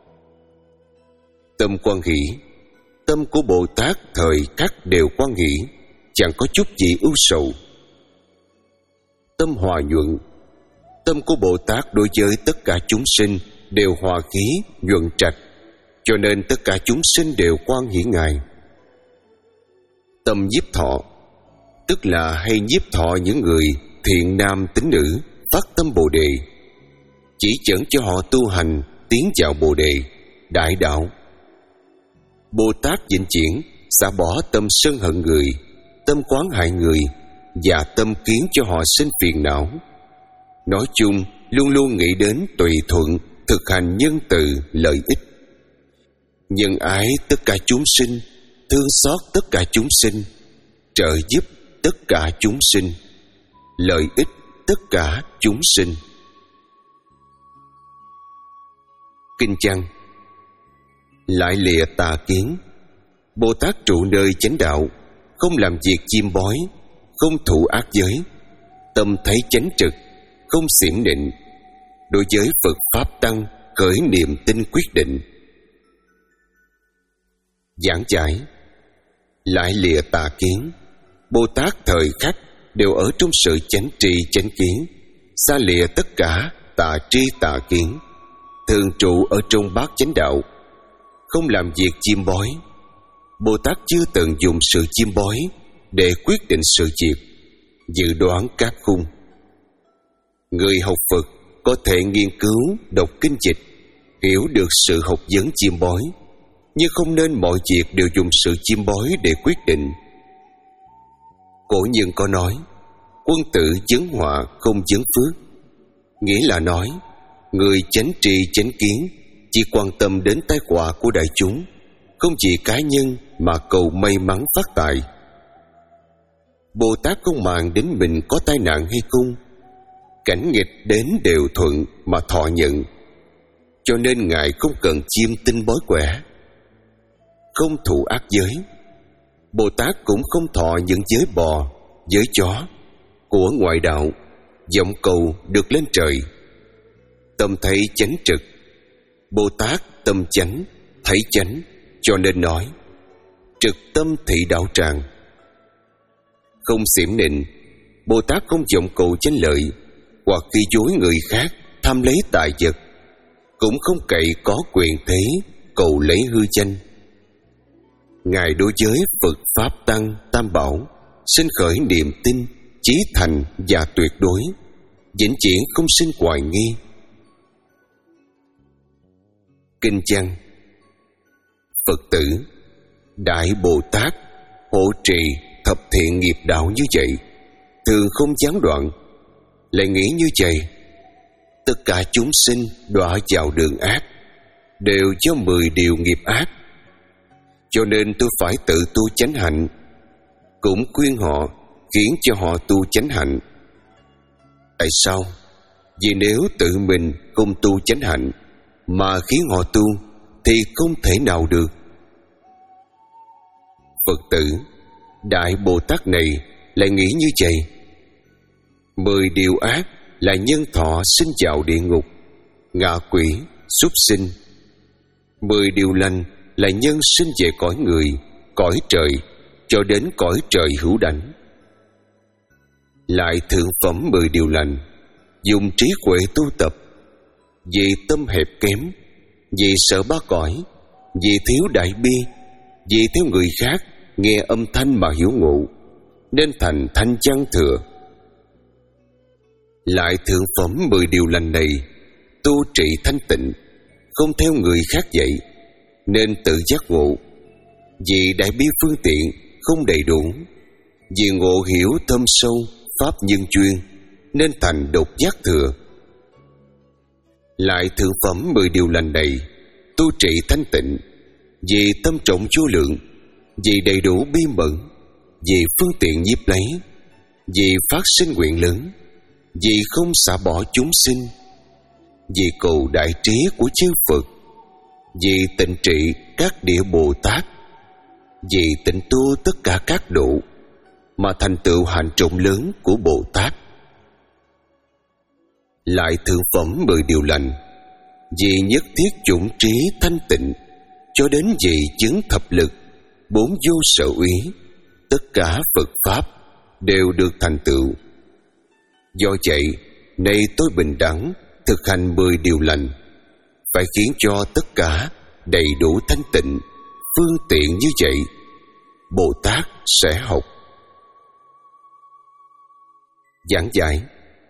A: Tâm quan hỷ, tâm của Bồ Tát thời khắc đều quan hỷ, chẳng có chút gì ưu sầu. Tâm hòa nhuận, tâm của Bồ Tát đối với tất cả chúng sinh đều hòa khí, nhuận trạch, cho nên tất cả chúng sinh đều quan hỷ Ngài. Tâm nhiếp thọ, tức là hay nhiếp thọ những người thiện nam tín nữ phát tâm Bồ Đề, chỉ dẫn cho họ tu hành tiến vào Bồ Đề đại đạo. Bồ Tát vĩnh viễn xả bỏ tâm sân hận người, tâm oán hại người và tâm khiến cho họ sinh phiền não. Nói chung, luôn luôn nghĩ đến tùy thuận, thực hành nhân từ lợi ích, nhân ái tất cả chúng sinh, thương xót tất cả chúng sinh, trợ giúp tất cả chúng sinh, lợi ích tất cả chúng sinh. Kinh văn: Lại lìa tà kiến. Bồ Tát trụ nơi chánh đạo, không làm việc chiêm bói, không thụ ác giới, tâm thấy chánh trực, không xiển nịnh, đối với Phật Pháp Tăng khởi niềm tin quyết định. Giảng giải: Lại lìa tà kiến. Bồ Tát thời khắc đều ở trong sự chánh tri chánh kiến, xa lìa tất cả tà tri tà kiến, thường trụ ở trong bát chánh đạo, không làm việc chiêm bói. Bồ Tát chưa từng dùng sự chiêm bói để quyết định sự việc, dự đoán các khung. Người học Phật có thể nghiên cứu, đọc kinh dịch, hiểu được sự học vấn chiêm bói, nhưng không nên mọi việc đều dùng sự chiêm bói để quyết định. Cổ nhân có nói, quân tử vấn họa không vấn phước, nghĩa là nói người chánh tri chánh kiến chỉ quan tâm đến tai họa của đại chúng, không vì cá nhân mà cầu may mắn phát tài. Bồ Tát không màng đến mình có tai nạn hay không, cảnh nghịch đến đều thuận mà thọ nhận, cho nên Ngài không cần chiêm tinh bói quẻ. Không thụ ác giới, Bồ Tát cũng không thọ những giới bò, giới chó của ngoại đạo, vọng cầu được lên trời. Tâm thấy chánh trực, Bồ Tát tâm chánh, thấy chánh, cho nên nói trực tâm thị đạo tràng. Không xiểm nịnh, Bồ Tát không vọng cầu chánh lợi, hoặc khi dối người khác tham lấy tài vật, cũng không cậy có quyền thế cầu lấy hư danh. Ngài đối với Phật Pháp Tăng Tam Bảo sinh khởi niềm tin, chí thành và tuyệt đối, vĩnh viễn không sinh hoài nghi. Kinh văn: Phật tử, Đại Bồ Tát hộ trì thập thiện nghiệp đạo như vậy, thường không gián đoạn. Lại nghĩ như vậy: tất cả chúng sinh đọa vào đường ác đều do mười điều nghiệp ác, cho nên tôi phải tự tu chánh hạnh, cũng khuyên họ, khiến cho họ tu chánh hạnh. Tại sao? Vì nếu tự mình không tu chánh hạnh mà khiến họ tu thì không thể nào được. Phật tử, Đại Bồ Tát này lại nghĩ như vậy: mười điều ác là nhân thọ sinh vào địa ngục, ngạ quỷ, súc sinh. Mười điều lành là nhân sinh về cõi người, cõi trời, cho đến cõi trời hữu đảnh. Lại thượng phẩm mười điều lành, dùng trí huệ tu tập. Vì tâm hẹp kém, vì sợ ba cõi, vì thiếu đại bi, vì theo người khác nghe âm thanh mà hiểu ngộ, nên thành thanh văn thừa. Lại thượng phẩm mười điều lành này, tu trị thanh tịnh, không theo người khác dạy, nên tự giác ngộ. Vì đại bi phương tiện không đầy đủ, vì ngộ hiểu thâm sâu pháp nhân chuyên, nên thành độc giác thừa. Lại thượng phẩm mười điều lành này, tu trị thanh tịnh, vì tâm trọng vô lượng, vì đầy đủ bi mẫn, vì phương tiện nhiếp lấy, vì phát sinh nguyện lớn, vì không xả bỏ chúng sinh, vì cầu đại trí của chư Phật, vì tịnh trị các địa Bồ Tát, vì tịnh tu tất cả các độ, mà thành tựu hạnh trọng lớn của Bồ Tát. Lại thượng phẩm mười điều lành, vì nhất thiết chủng trí thanh tịnh, cho đến vì chứng thập lực, bốn vô sở úy, tất cả Phật Pháp đều được thành tựu. Do vậy, nay tôi bình đẳng thực hành mười điều lành, phải khiến cho tất cả đầy đủ thanh tịnh, phương tiện như vậy, Bồ Tát sẽ học. Giảng giải: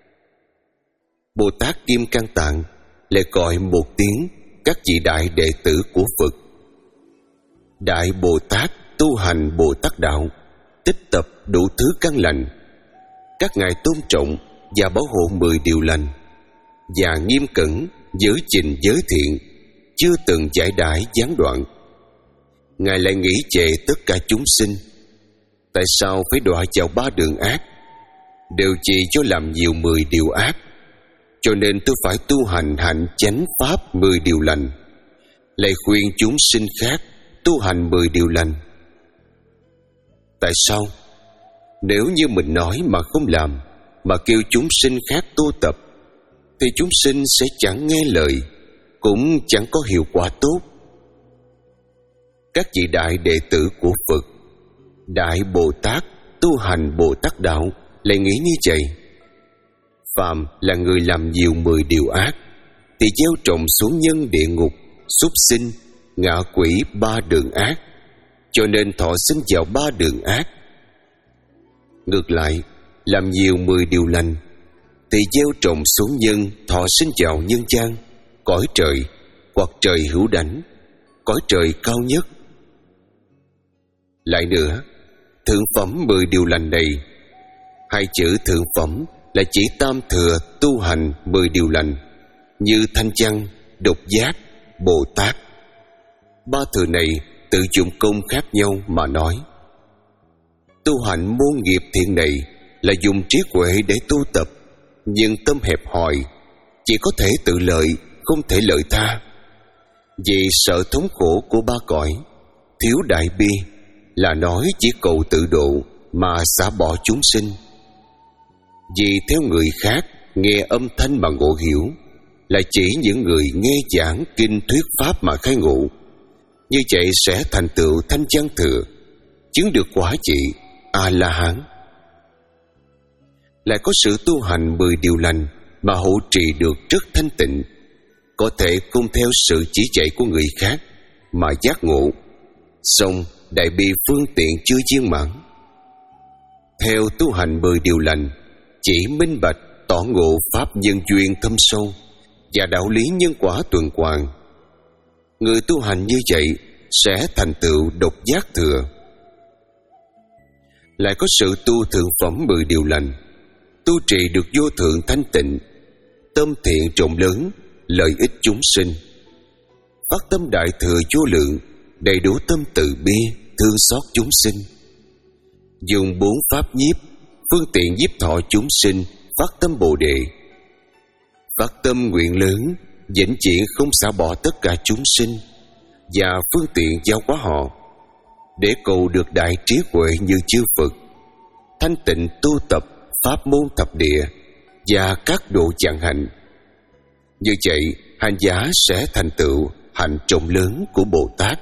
A: Bồ Tát Kim Cang Tạng lại gọi một tiếng các vị đại đệ tử của Phật. Đại Bồ Tát tu hành Bồ Tát đạo, tích tập đủ thứ căn lành. Các ngài tôn trọng và bảo hộ mười điều lành, và nghiêm cẩn giới trình giới thiện, chưa từng giải đãi gián đoạn. Ngài lại nghĩ về tất cả chúng sinh, tại sao phải đọa vào ba đường ác, đều chỉ cho làm nhiều mười điều ác. Cho nên tôi phải tu hành hạnh chánh pháp mười điều lành, lại khuyên chúng sinh khác tu hành mười điều lành. Tại sao? Nếu như mình nói mà không làm, mà kêu chúng sinh khác tu tập, thì chúng sinh sẽ chẳng nghe lời, cũng chẳng có hiệu quả tốt. Các vị đại đệ tử của Phật, Đại Bồ Tát tu hành Bồ Tát đạo lại nghĩ như vậy: phàm là người làm nhiều mười điều ác, thì gieo trồng xuống nhân địa ngục, súc sinh, ngạ quỷ ba đường ác, cho nên thọ sinh vào ba đường ác. Ngược lại, làm nhiều mười điều lành, thì gieo trồng xuống nhân, thọ sinh vào nhân gian, cõi trời, hoặc trời hữu đảnh, cõi trời cao nhất. Lại nữa, thượng phẩm mười điều lành này, hai chữ thượng phẩm là chỉ tam thừa tu hành mười điều lành, như thanh văn, độc giác, Bồ Tát. Ba thừa này tự dụng công khác nhau mà nói. Tu hành môn nghiệp thiện này là dùng trí huệ để tu tập, nhưng tâm hẹp hòi, chỉ có thể tự lợi, không thể lợi tha. Vì sợ thống khổ của ba cõi, thiếu đại bi, là nói chỉ cầu tự độ mà xả bỏ chúng sinh. Vì theo người khác nghe âm thanh mà ngộ hiểu, là chỉ những người nghe giảng kinh thuyết pháp mà khai ngộ. Như vậy sẽ thành tựu thanh văn thừa, chứng được quả vị A-la-hán. Lại có sự tu hành mười điều lành mà hộ trì được rất thanh tịnh, có thể không theo sự chỉ dạy của người khác mà giác ngộ, song đại bi phương tiện chưa viên mãn. Theo tu hành mười điều lành, chỉ minh bạch tỏ ngộ pháp nhân duyên thâm sâu và đạo lý nhân quả tuần hoàn. Người tu hành như vậy sẽ thành tựu độc giác thừa. Lại có sự tu thượng phẩm mười điều lành, tu trì được vô thượng thanh tịnh, tâm thiện rộng lớn, lợi ích chúng sinh, phát tâm đại thừa vô lượng, đầy đủ tâm từ bi, thương xót chúng sinh, dùng bốn pháp nhiếp, phương tiện nhiếp thọ chúng sinh, phát tâm bồ đề, phát tâm nguyện lớn, vĩnh viễn không xả bỏ tất cả chúng sinh, và phương tiện giáo hóa họ để cầu được đại trí huệ như chư Phật, thanh tịnh tu tập pháp môn thập địa và các độ vạn hạnh. Như vậy, hành giả sẽ thành tựu hạnh rộng lớn của Bồ Tát.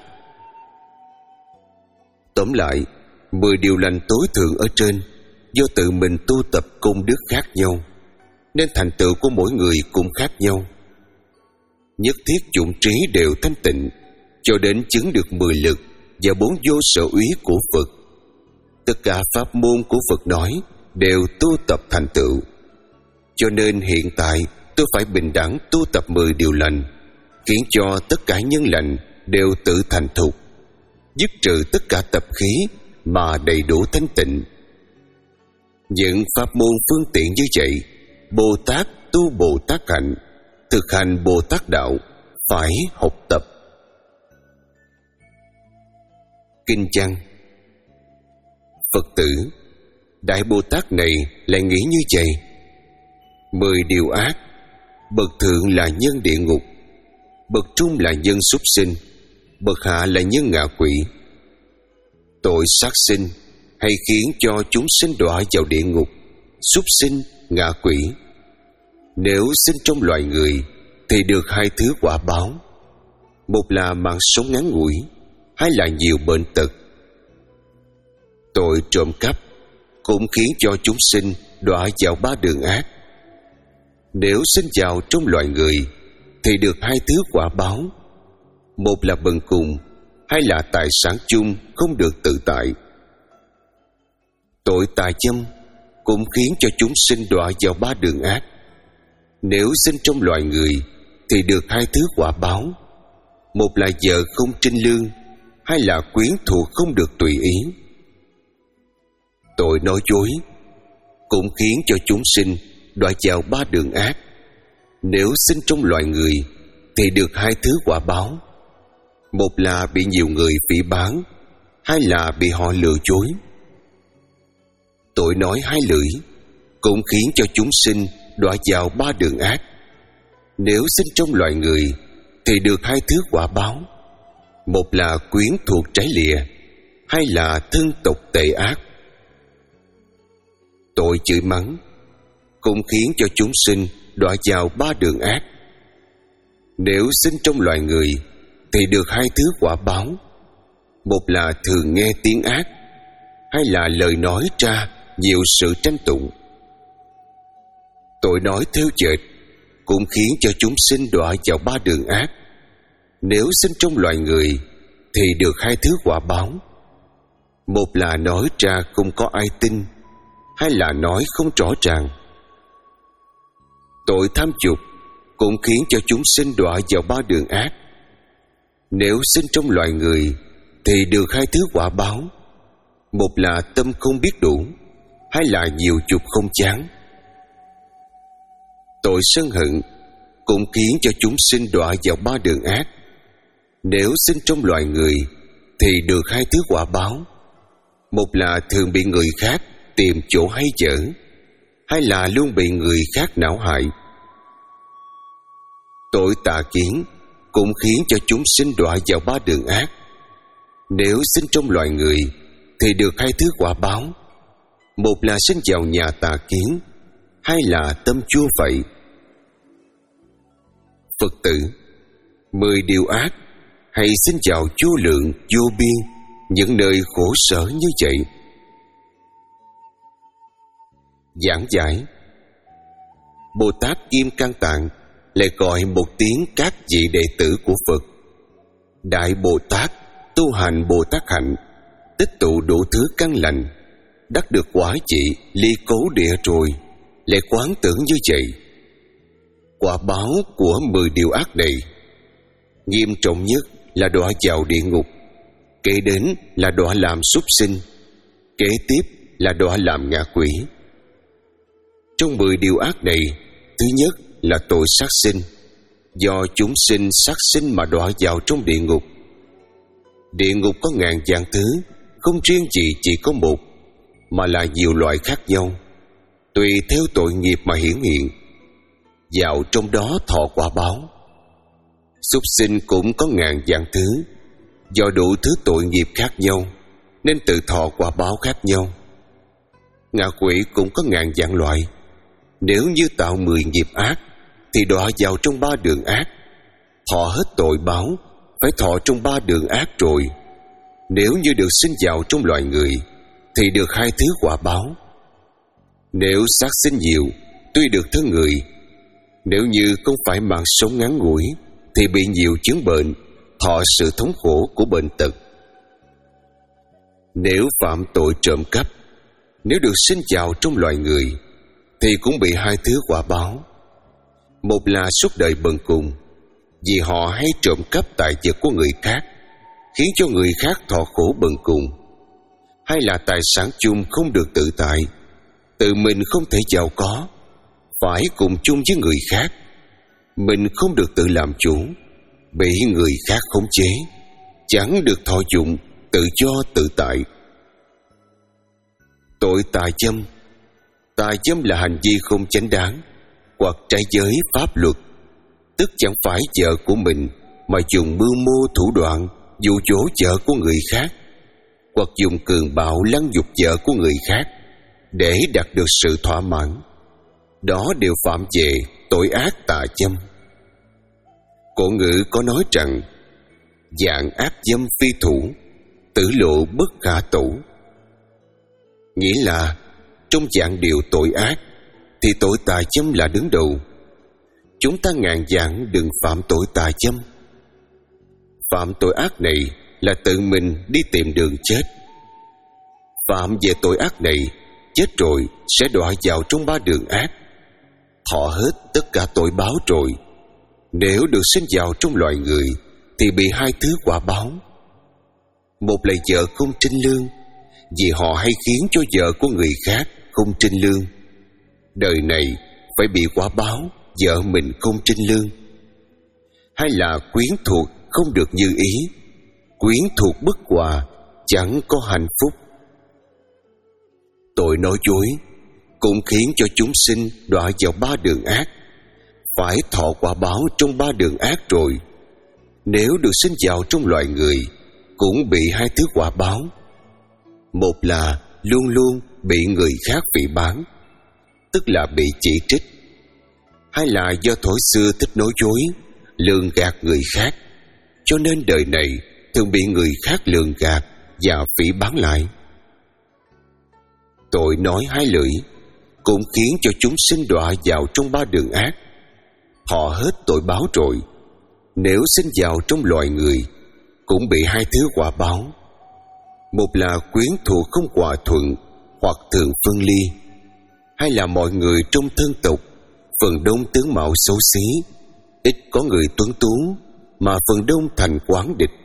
A: Tóm lại, mười điều lành tối thượng ở trên do tự mình tu tập công đức khác nhau, nên thành tựu của mỗi người cũng khác nhau. Nhất thiết chủng trí đều thanh tịnh, cho đến chứng được mười lực và bốn vô sở úy của Phật. Tất cả pháp môn của Phật nói đều tu tập thành tựu. Cho nên hiện tại tôi phải bình đẳng tu tập mười điều lành, khiến cho tất cả nhân lành đều tự thành thục, dứt trừ tất cả tập khí mà đầy đủ thanh tịnh. Những pháp môn phương tiện như vậy, Bồ Tát tu Bồ Tát hạnh, thực hành Bồ Tát đạo, phải học tập. Kinh văn: Phật tử, Đại Bồ Tát này lại nghĩ như vậy: mười điều ác, bậc thượng là nhân địa ngục, bậc trung là nhân súc sinh, bậc hạ là nhân ngạ quỷ. Tội sát sinh hay khiến cho chúng sinh đọa vào địa ngục, súc sinh, ngạ quỷ. Nếu sinh trong loài người thì được hai thứ quả báo: một là mạng sống ngắn ngủi, hai là nhiều bệnh tật. Tội trộm cắp cũng khiến cho chúng sinh đọa vào ba đường ác. Nếu sinh vào trong loài người thì được hai thứ quả báo: một là bần cùng, hai là tài sản chung không được tự tại. Tội tà dâm cũng khiến cho chúng sinh đọa vào ba đường ác. Nếu sinh trong loài người thì được hai thứ quả báo: một là vợ không trinh lương, hai là quyến thuộc không được tùy ý. Tội nói dối cũng khiến cho chúng sinh đọa vào ba đường ác. Nếu sinh trong loài người thì được hai thứ quả báo: một là bị nhiều người phỉ báng, hai là bị họ lừa dối. Tội nói hai lưỡi cũng khiến cho chúng sinh đọa vào ba đường ác. Nếu sinh trong loài người thì được hai thứ quả báo: một là quyến thuộc trái lìa, hai là thân tộc tệ ác. Tội chửi mắng cũng khiến cho chúng sinh đọa vào ba đường ác. Nếu sinh trong loài người thì được hai thứ quả báo: một là thường nghe tiếng ác, hai là lời nói ra nhiều sự tranh tụng. Tội nói theo chệch cũng khiến cho chúng sinh đọa vào ba đường ác. Nếu sinh trong loài người thì được hai thứ quả báo: một là nói ra không có ai tin, hai là nói không rõ ràng. Tội tham dục cũng khiến cho chúng sinh đọa vào ba đường ác. Nếu sinh trong loài người thì được hai thứ quả báo: một là tâm không biết đủ, hai là nhiều dục không chán. Tội sân hận cũng khiến cho chúng sinh đọa vào ba đường ác. Nếu sinh trong loài người thì được hai thứ quả báo: một là thường bị người khác tìm chỗ hay dở, hai là luôn bị người khác não hại. Tội tà kiến cũng khiến cho chúng sinh đọa vào ba đường ác. Nếu sinh trong loài người thì được hai thứ quả báo: một là sinh vào nhà tà kiến, hai là tâm chua phậy. Phật tử, mười điều ác hay sinh vào vô lượng vô biên những nơi khổ sở như vậy. Giảng giải: Bồ Tát Kim Cang Tạng lại gọi một tiếng các vị đệ tử của Phật. Đại Bồ Tát tu hành Bồ Tát hạnh, tích tụ đủ thứ căn lành, đắc được quả vị ly cố địa rồi, lại quán tưởng như vậy. Quả báo của mười điều ác này, nghiêm trọng nhất là đọa vào địa ngục, kế đến là đọa làm súc sinh, kế tiếp là đọa làm ngạ quỷ. Trong mười điều ác này, thứ nhất là tội sát sinh, do chúng sinh sát sinh mà đọa vào trong địa ngục. Địa ngục có ngàn vạn thứ, không riêng gì chỉ có một, mà là nhiều loại khác nhau, tùy theo tội nghiệp mà hiển hiện. Vào trong đó thọ quả báo. Súc sinh cũng có ngàn vạn thứ, do đủ thứ tội nghiệp khác nhau nên tự thọ quả báo khác nhau. Ngạ quỷ cũng có ngàn vạn loại. Nếu như tạo mười nghiệp ác thì đọa vào trong ba đường ác, thọ hết tội báo, phải thọ trong ba đường ác rồi. Nếu như được sinh vào trong loài người thì được hai thứ quả báo. Nếu sát sinh nhiều, tuy được thân người, nếu như không phải mạng sống ngắn ngủi thì bị nhiều chứng bệnh, thọ sự thống khổ của bệnh tật. Nếu phạm tội trộm cắp, nếu được sinh vào trong loài người thì cũng bị hai thứ quả báo. Một là suốt đời bần cùng, vì họ hay trộm cắp tài vật của người khác, khiến cho người khác thọ khổ bần cùng. Hay là tài sản chung không được tự tại, tự mình không thể giàu có, phải cùng chung với người khác. Mình không được tự làm chủ, bị người khác khống chế, chẳng được thọ dụng, tự do tự tại. Tội tà dâm. Tà dâm là hành vi không chánh đáng hoặc trái giới pháp luật, tức chẳng phải vợ của mình mà dùng mưu mô thủ đoạn dụ dỗ vợ của người khác, hoặc dùng cường bạo lăng nhục vợ của người khác để đạt được sự thỏa mãn. Đó đều phạm về tội ác tà dâm. Cổ ngữ có nói rằng dạng ác dâm phi thủ, tử lộ bất khả tủ. Nghĩa là trong dạng điều tội ác thì tội tà dâm là đứng đầu. Chúng ta ngàn vạn đừng phạm tội tà dâm. Phạm tội ác này là tự mình đi tìm đường chết. Phạm về tội ác này, chết rồi sẽ đọa vào trong ba đường ác, thọ hết tất cả tội báo rồi. Nếu được sinh vào trong loài người thì bị hai thứ quả báo. Một là vợ không trinh lương, vì họ hay khiến cho vợ của người khác không trinh lương. Đời này phải bị quả báo vợ mình không trinh lương. Hay là quyến thuộc không được như ý, quyến thuộc bất hòa, chẳng có hạnh phúc. Tội nói dối cũng khiến cho chúng sinh đọa vào ba đường ác, phải thọ quả báo trong ba đường ác rồi. Nếu được sinh vào trong loài người cũng bị hai thứ quả báo. Một là luôn luôn bị người khác phỉ báng, tức là bị chỉ trích. Hai là do thói xưa thích nói dối, lường gạt người khác, cho nên đời này thường bị người khác lường gạt và phỉ báng lại. Tội nói hai lưỡi cũng khiến cho chúng sinh đọa vào trong ba đường ác. Họ hết tội báo rồi. Nếu sinh vào trong loài người cũng bị hai thứ quả báo. Một là quyến thuộc không hòa thuận hoặc thường phân ly. Hai là mọi người trong thân tộc phần đông tướng mạo xấu xí, ít có người tuấn tú, mà phần đông thành quán địch.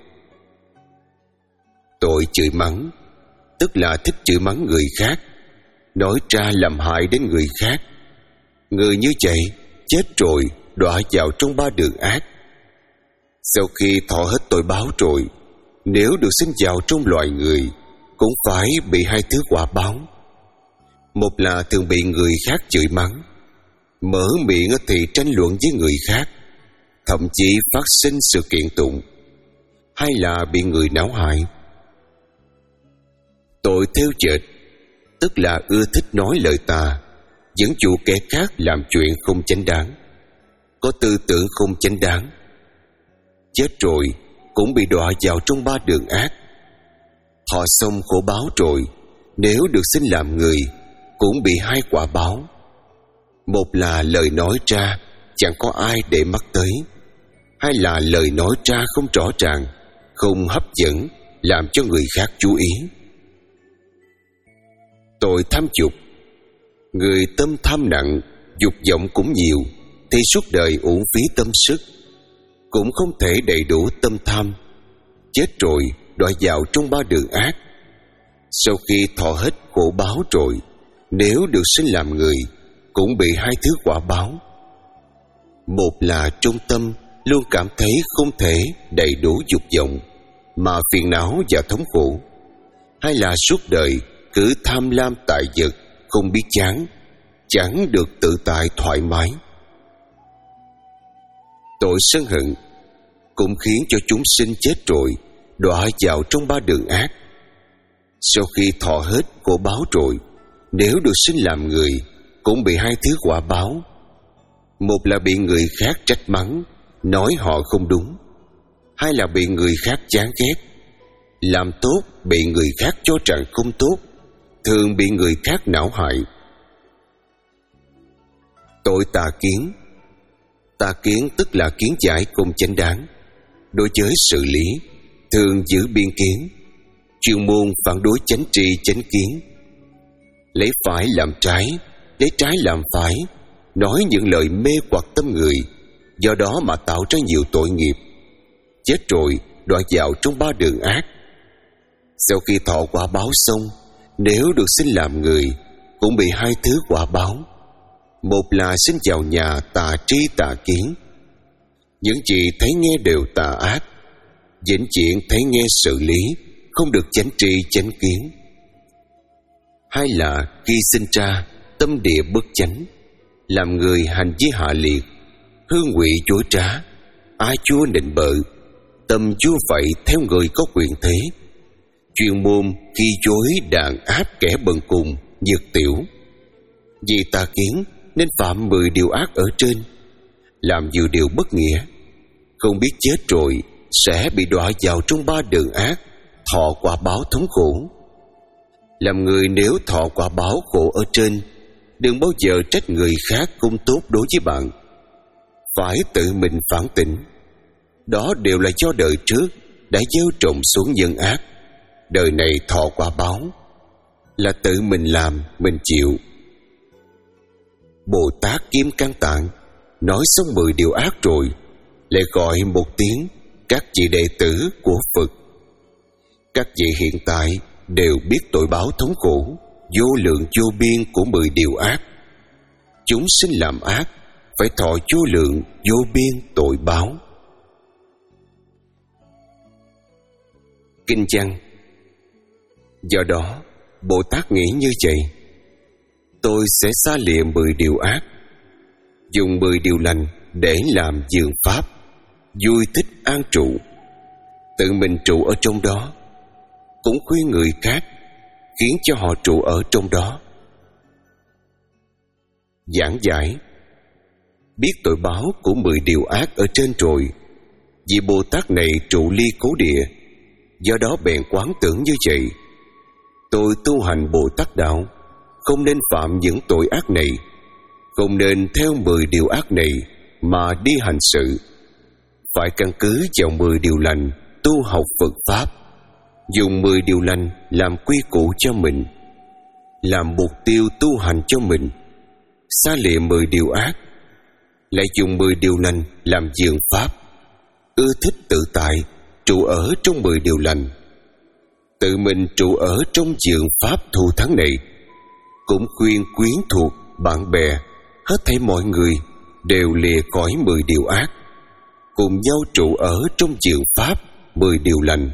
A: Tội chửi mắng, tức là thích chửi mắng người khác, nói ra làm hại đến người khác. Người như vậy chết rồi đọa vào trong ba đường ác. Sau khi thọ hết tội báo rồi, nếu được sinh vào trong loài người cũng phải bị hai thứ quả báo. Một là thường bị người khác chửi mắng, mở miệng thì tranh luận với người khác, thậm chí phát sinh sự kiện tụng. Hai là bị người náo hại. Tội theo chệch, tức là ưa thích nói lời tà, dẫn dụ kẻ khác làm chuyện không chánh đáng, có tư tưởng không chánh đáng. Chết rồi cũng bị đọa vào trong ba đường ác. Thọ xong khổ báo rồi, nếu được sinh làm người cũng bị hai quả báo. Một là lời nói ra chẳng có ai để mắt tới. Hai là lời nói ra không rõ ràng, không hấp dẫn, làm cho người khác chú ý. Tội tham dục. Người tâm tham nặng, dục vọng cũng nhiều, thì suốt đời uổng phí tâm sức. Cũng không thể đầy đủ tâm tham, chết rồi đọa vào trong ba đường ác. Sau khi thọ hết khổ báo rồi, nếu được sinh làm người, cũng bị hai thứ quả báo. Một là trong tâm luôn cảm thấy không thể đầy đủ dục vọng, mà phiền não và thống khổ. Hai là suốt đời cứ tham lam tại vật, không biết chán, chẳng được tự tại thoải mái. Tội sân hận cũng khiến cho chúng sinh chết rồi đọa vào trong ba đường ác. Sau khi thọ hết khổ báo rồi, nếu được sinh làm người, cũng bị hai thứ quả báo. Một là bị người khác trách mắng, nói họ không đúng. Hai là bị người khác chán ghét. Làm tốt bị người khác cho rằng không tốt, thường bị người khác não hại. Tội tà kiến. Tà kiến tức là kiến giải không chánh đáng. Đối với sự lý, thường giữ biên kiến, chuyên môn phản đối chánh tri chánh kiến. Lấy phải làm trái, lấy trái làm phải, nói những lời mê hoặc tâm người, do đó mà tạo ra nhiều tội nghiệp. Chết rồi đọa vào trong ba đường ác. Sau khi thọ quả báo xong, nếu được sinh làm người, cũng bị hai thứ quả báo. Một là sinh vào nhà tà tri tà kiến, những gì thấy nghe đều tà ác, vĩnh viễn thấy nghe sự lý, không được chánh tri chánh kiến. Hai là khi sinh ra tâm địa bất chánh, làm người hành vi hạ liệt, hư ngụy dối trá, ai chua nịnh bợ, tâm vua vậy theo người có quyền thế, chuyên môn khi dối đàn áp kẻ bần cùng, nhược tiểu. Vì tà kiến nên phạm mười điều ác ở trên, làm nhiều điều bất nghĩa, không biết chết rồi sẽ bị đọa vào trong ba đường ác, thọ quả báo thống khổ. Làm người nếu thọ quả báo khổ ở trên, đừng bao giờ trách người khác không tốt đối với bạn, phải tự mình phản tỉnh. Đó đều là do đời trước đã gieo trồng xuống nhân ác, đời này thọ quả báo, là tự mình làm, mình chịu. Bồ Tát Kim Cang Tạng nói xong mười điều ác rồi, lại gọi một tiếng các vị đệ tử của Phật. Các vị hiện tại đều biết tội báo thống khổ vô lượng vô biên của mười điều ác. Chúng sinh làm ác phải thọ vô lượng vô biên tội báo. Kinh văn. Do đó Bồ Tát nghĩ như vậy: tôi sẽ xa lìa mười điều ác, dùng mười điều lành để làm vườn pháp, vui thích an trụ, tự mình trụ ở trong đó, cũng khuyên người khác khiến cho họ trụ ở trong đó. Giảng giải. Biết tội báo của mười điều ác ở trên rồi, vị Bồ Tát này trụ ly cố địa, do đó bèn quán tưởng như vậy: tôi tu hành Bồ Tát đạo, không nên phạm những tội ác này, không nên theo mười điều ác này mà đi hành sự, phải căn cứ vào mười điều lành tu học Phật pháp, dùng mười điều lành làm quy củ cho mình, làm mục tiêu tu hành cho mình, xa lìa mười điều ác, lại dùng mười điều lành làm vườn pháp, ưa thích tự tại trụ ở trong mười điều lành, tự mình trụ ở trong vườn pháp thù thắng này, cũng khuyên quyến thuộc bạn bè hết thảy mọi người đều lìa khỏi mười điều ác, cùng nhau trụ ở trong vườn pháp mười điều lành.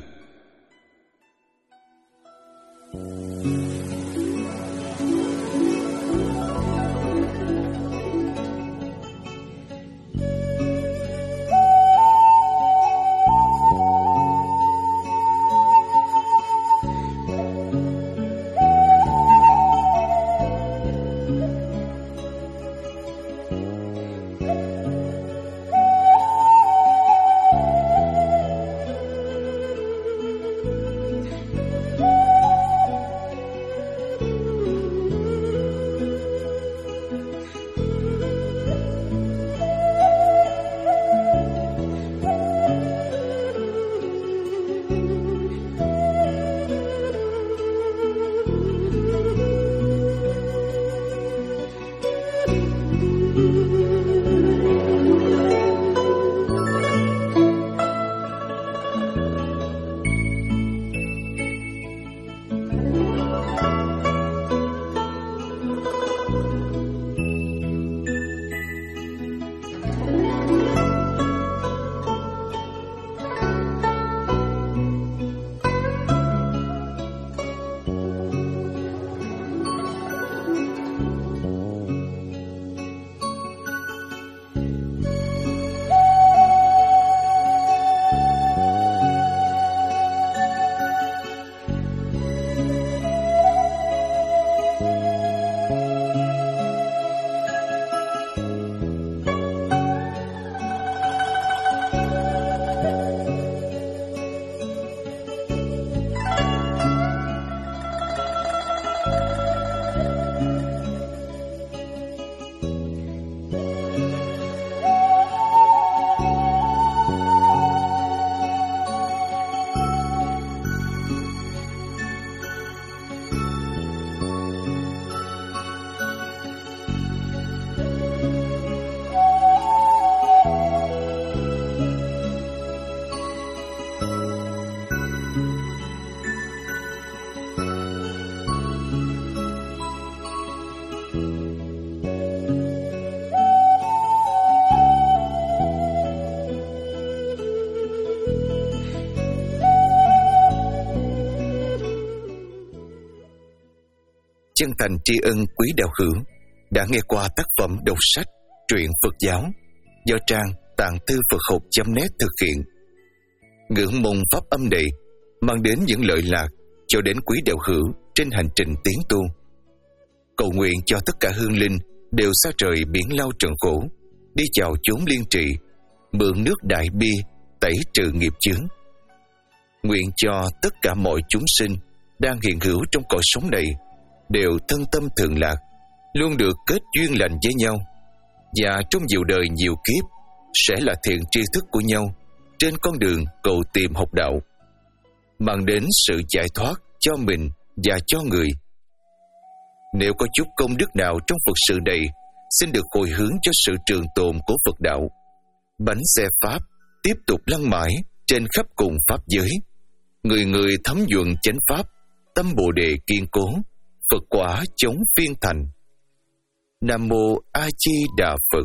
B: chân thành tri ân quý đạo hữu đã nghe qua tác phẩm đọc sách truyện Phật giáo do trang tạng thư Phật học chấm net thực hiện. Ngưỡng mong pháp âm này mang đến những lợi lạc cho đến quý đạo hữu trên hành trình tiến tu. Cầu nguyện cho tất cả hương linh đều xa trời biển lao trần khổ, đi vào chốn liên trị, mượn nước đại bi tẩy trừ nghiệp chướng. Nguyện cho tất cả mọi chúng sinh đang hiện hữu trong cõi sống này đều thân tâm thường lạc, luôn được kết duyên lành với nhau, và trong nhiều đời nhiều kiếp sẽ là thiện tri thức của nhau trên con đường cầu tìm học đạo, mang đến sự giải thoát cho mình và cho người. Nếu có chút công đức nào trong Phật sự này, xin được hồi hướng cho sự trường tồn của Phật đạo. Bánh xe Pháp tiếp tục lăn mãi trên khắp cùng Pháp giới. Người người thấm nhuận chánh Pháp, tâm Bồ Đề kiên cố, Phật quả chống phiên thành. Nam Mô A Di Đà Phật.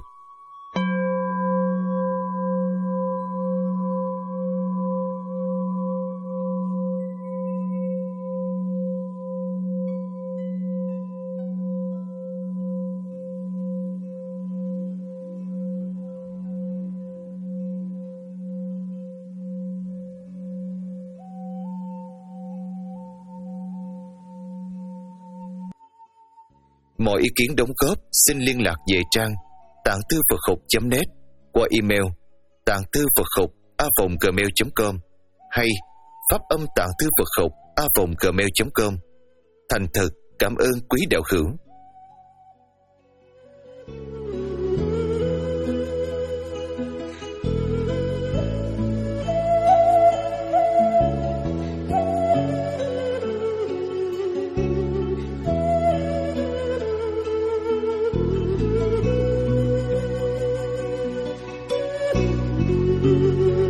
B: Mọi ý kiến đóng góp xin liên lạc về trang tạng thư Phật học chấm net qua email tạng thư Phật học a vòng gmail chấm com hay pháp âm tạng thư Phật học a vòng gmail chấm com. Thành thật cảm ơn quý đạo hữu.
C: Thank you.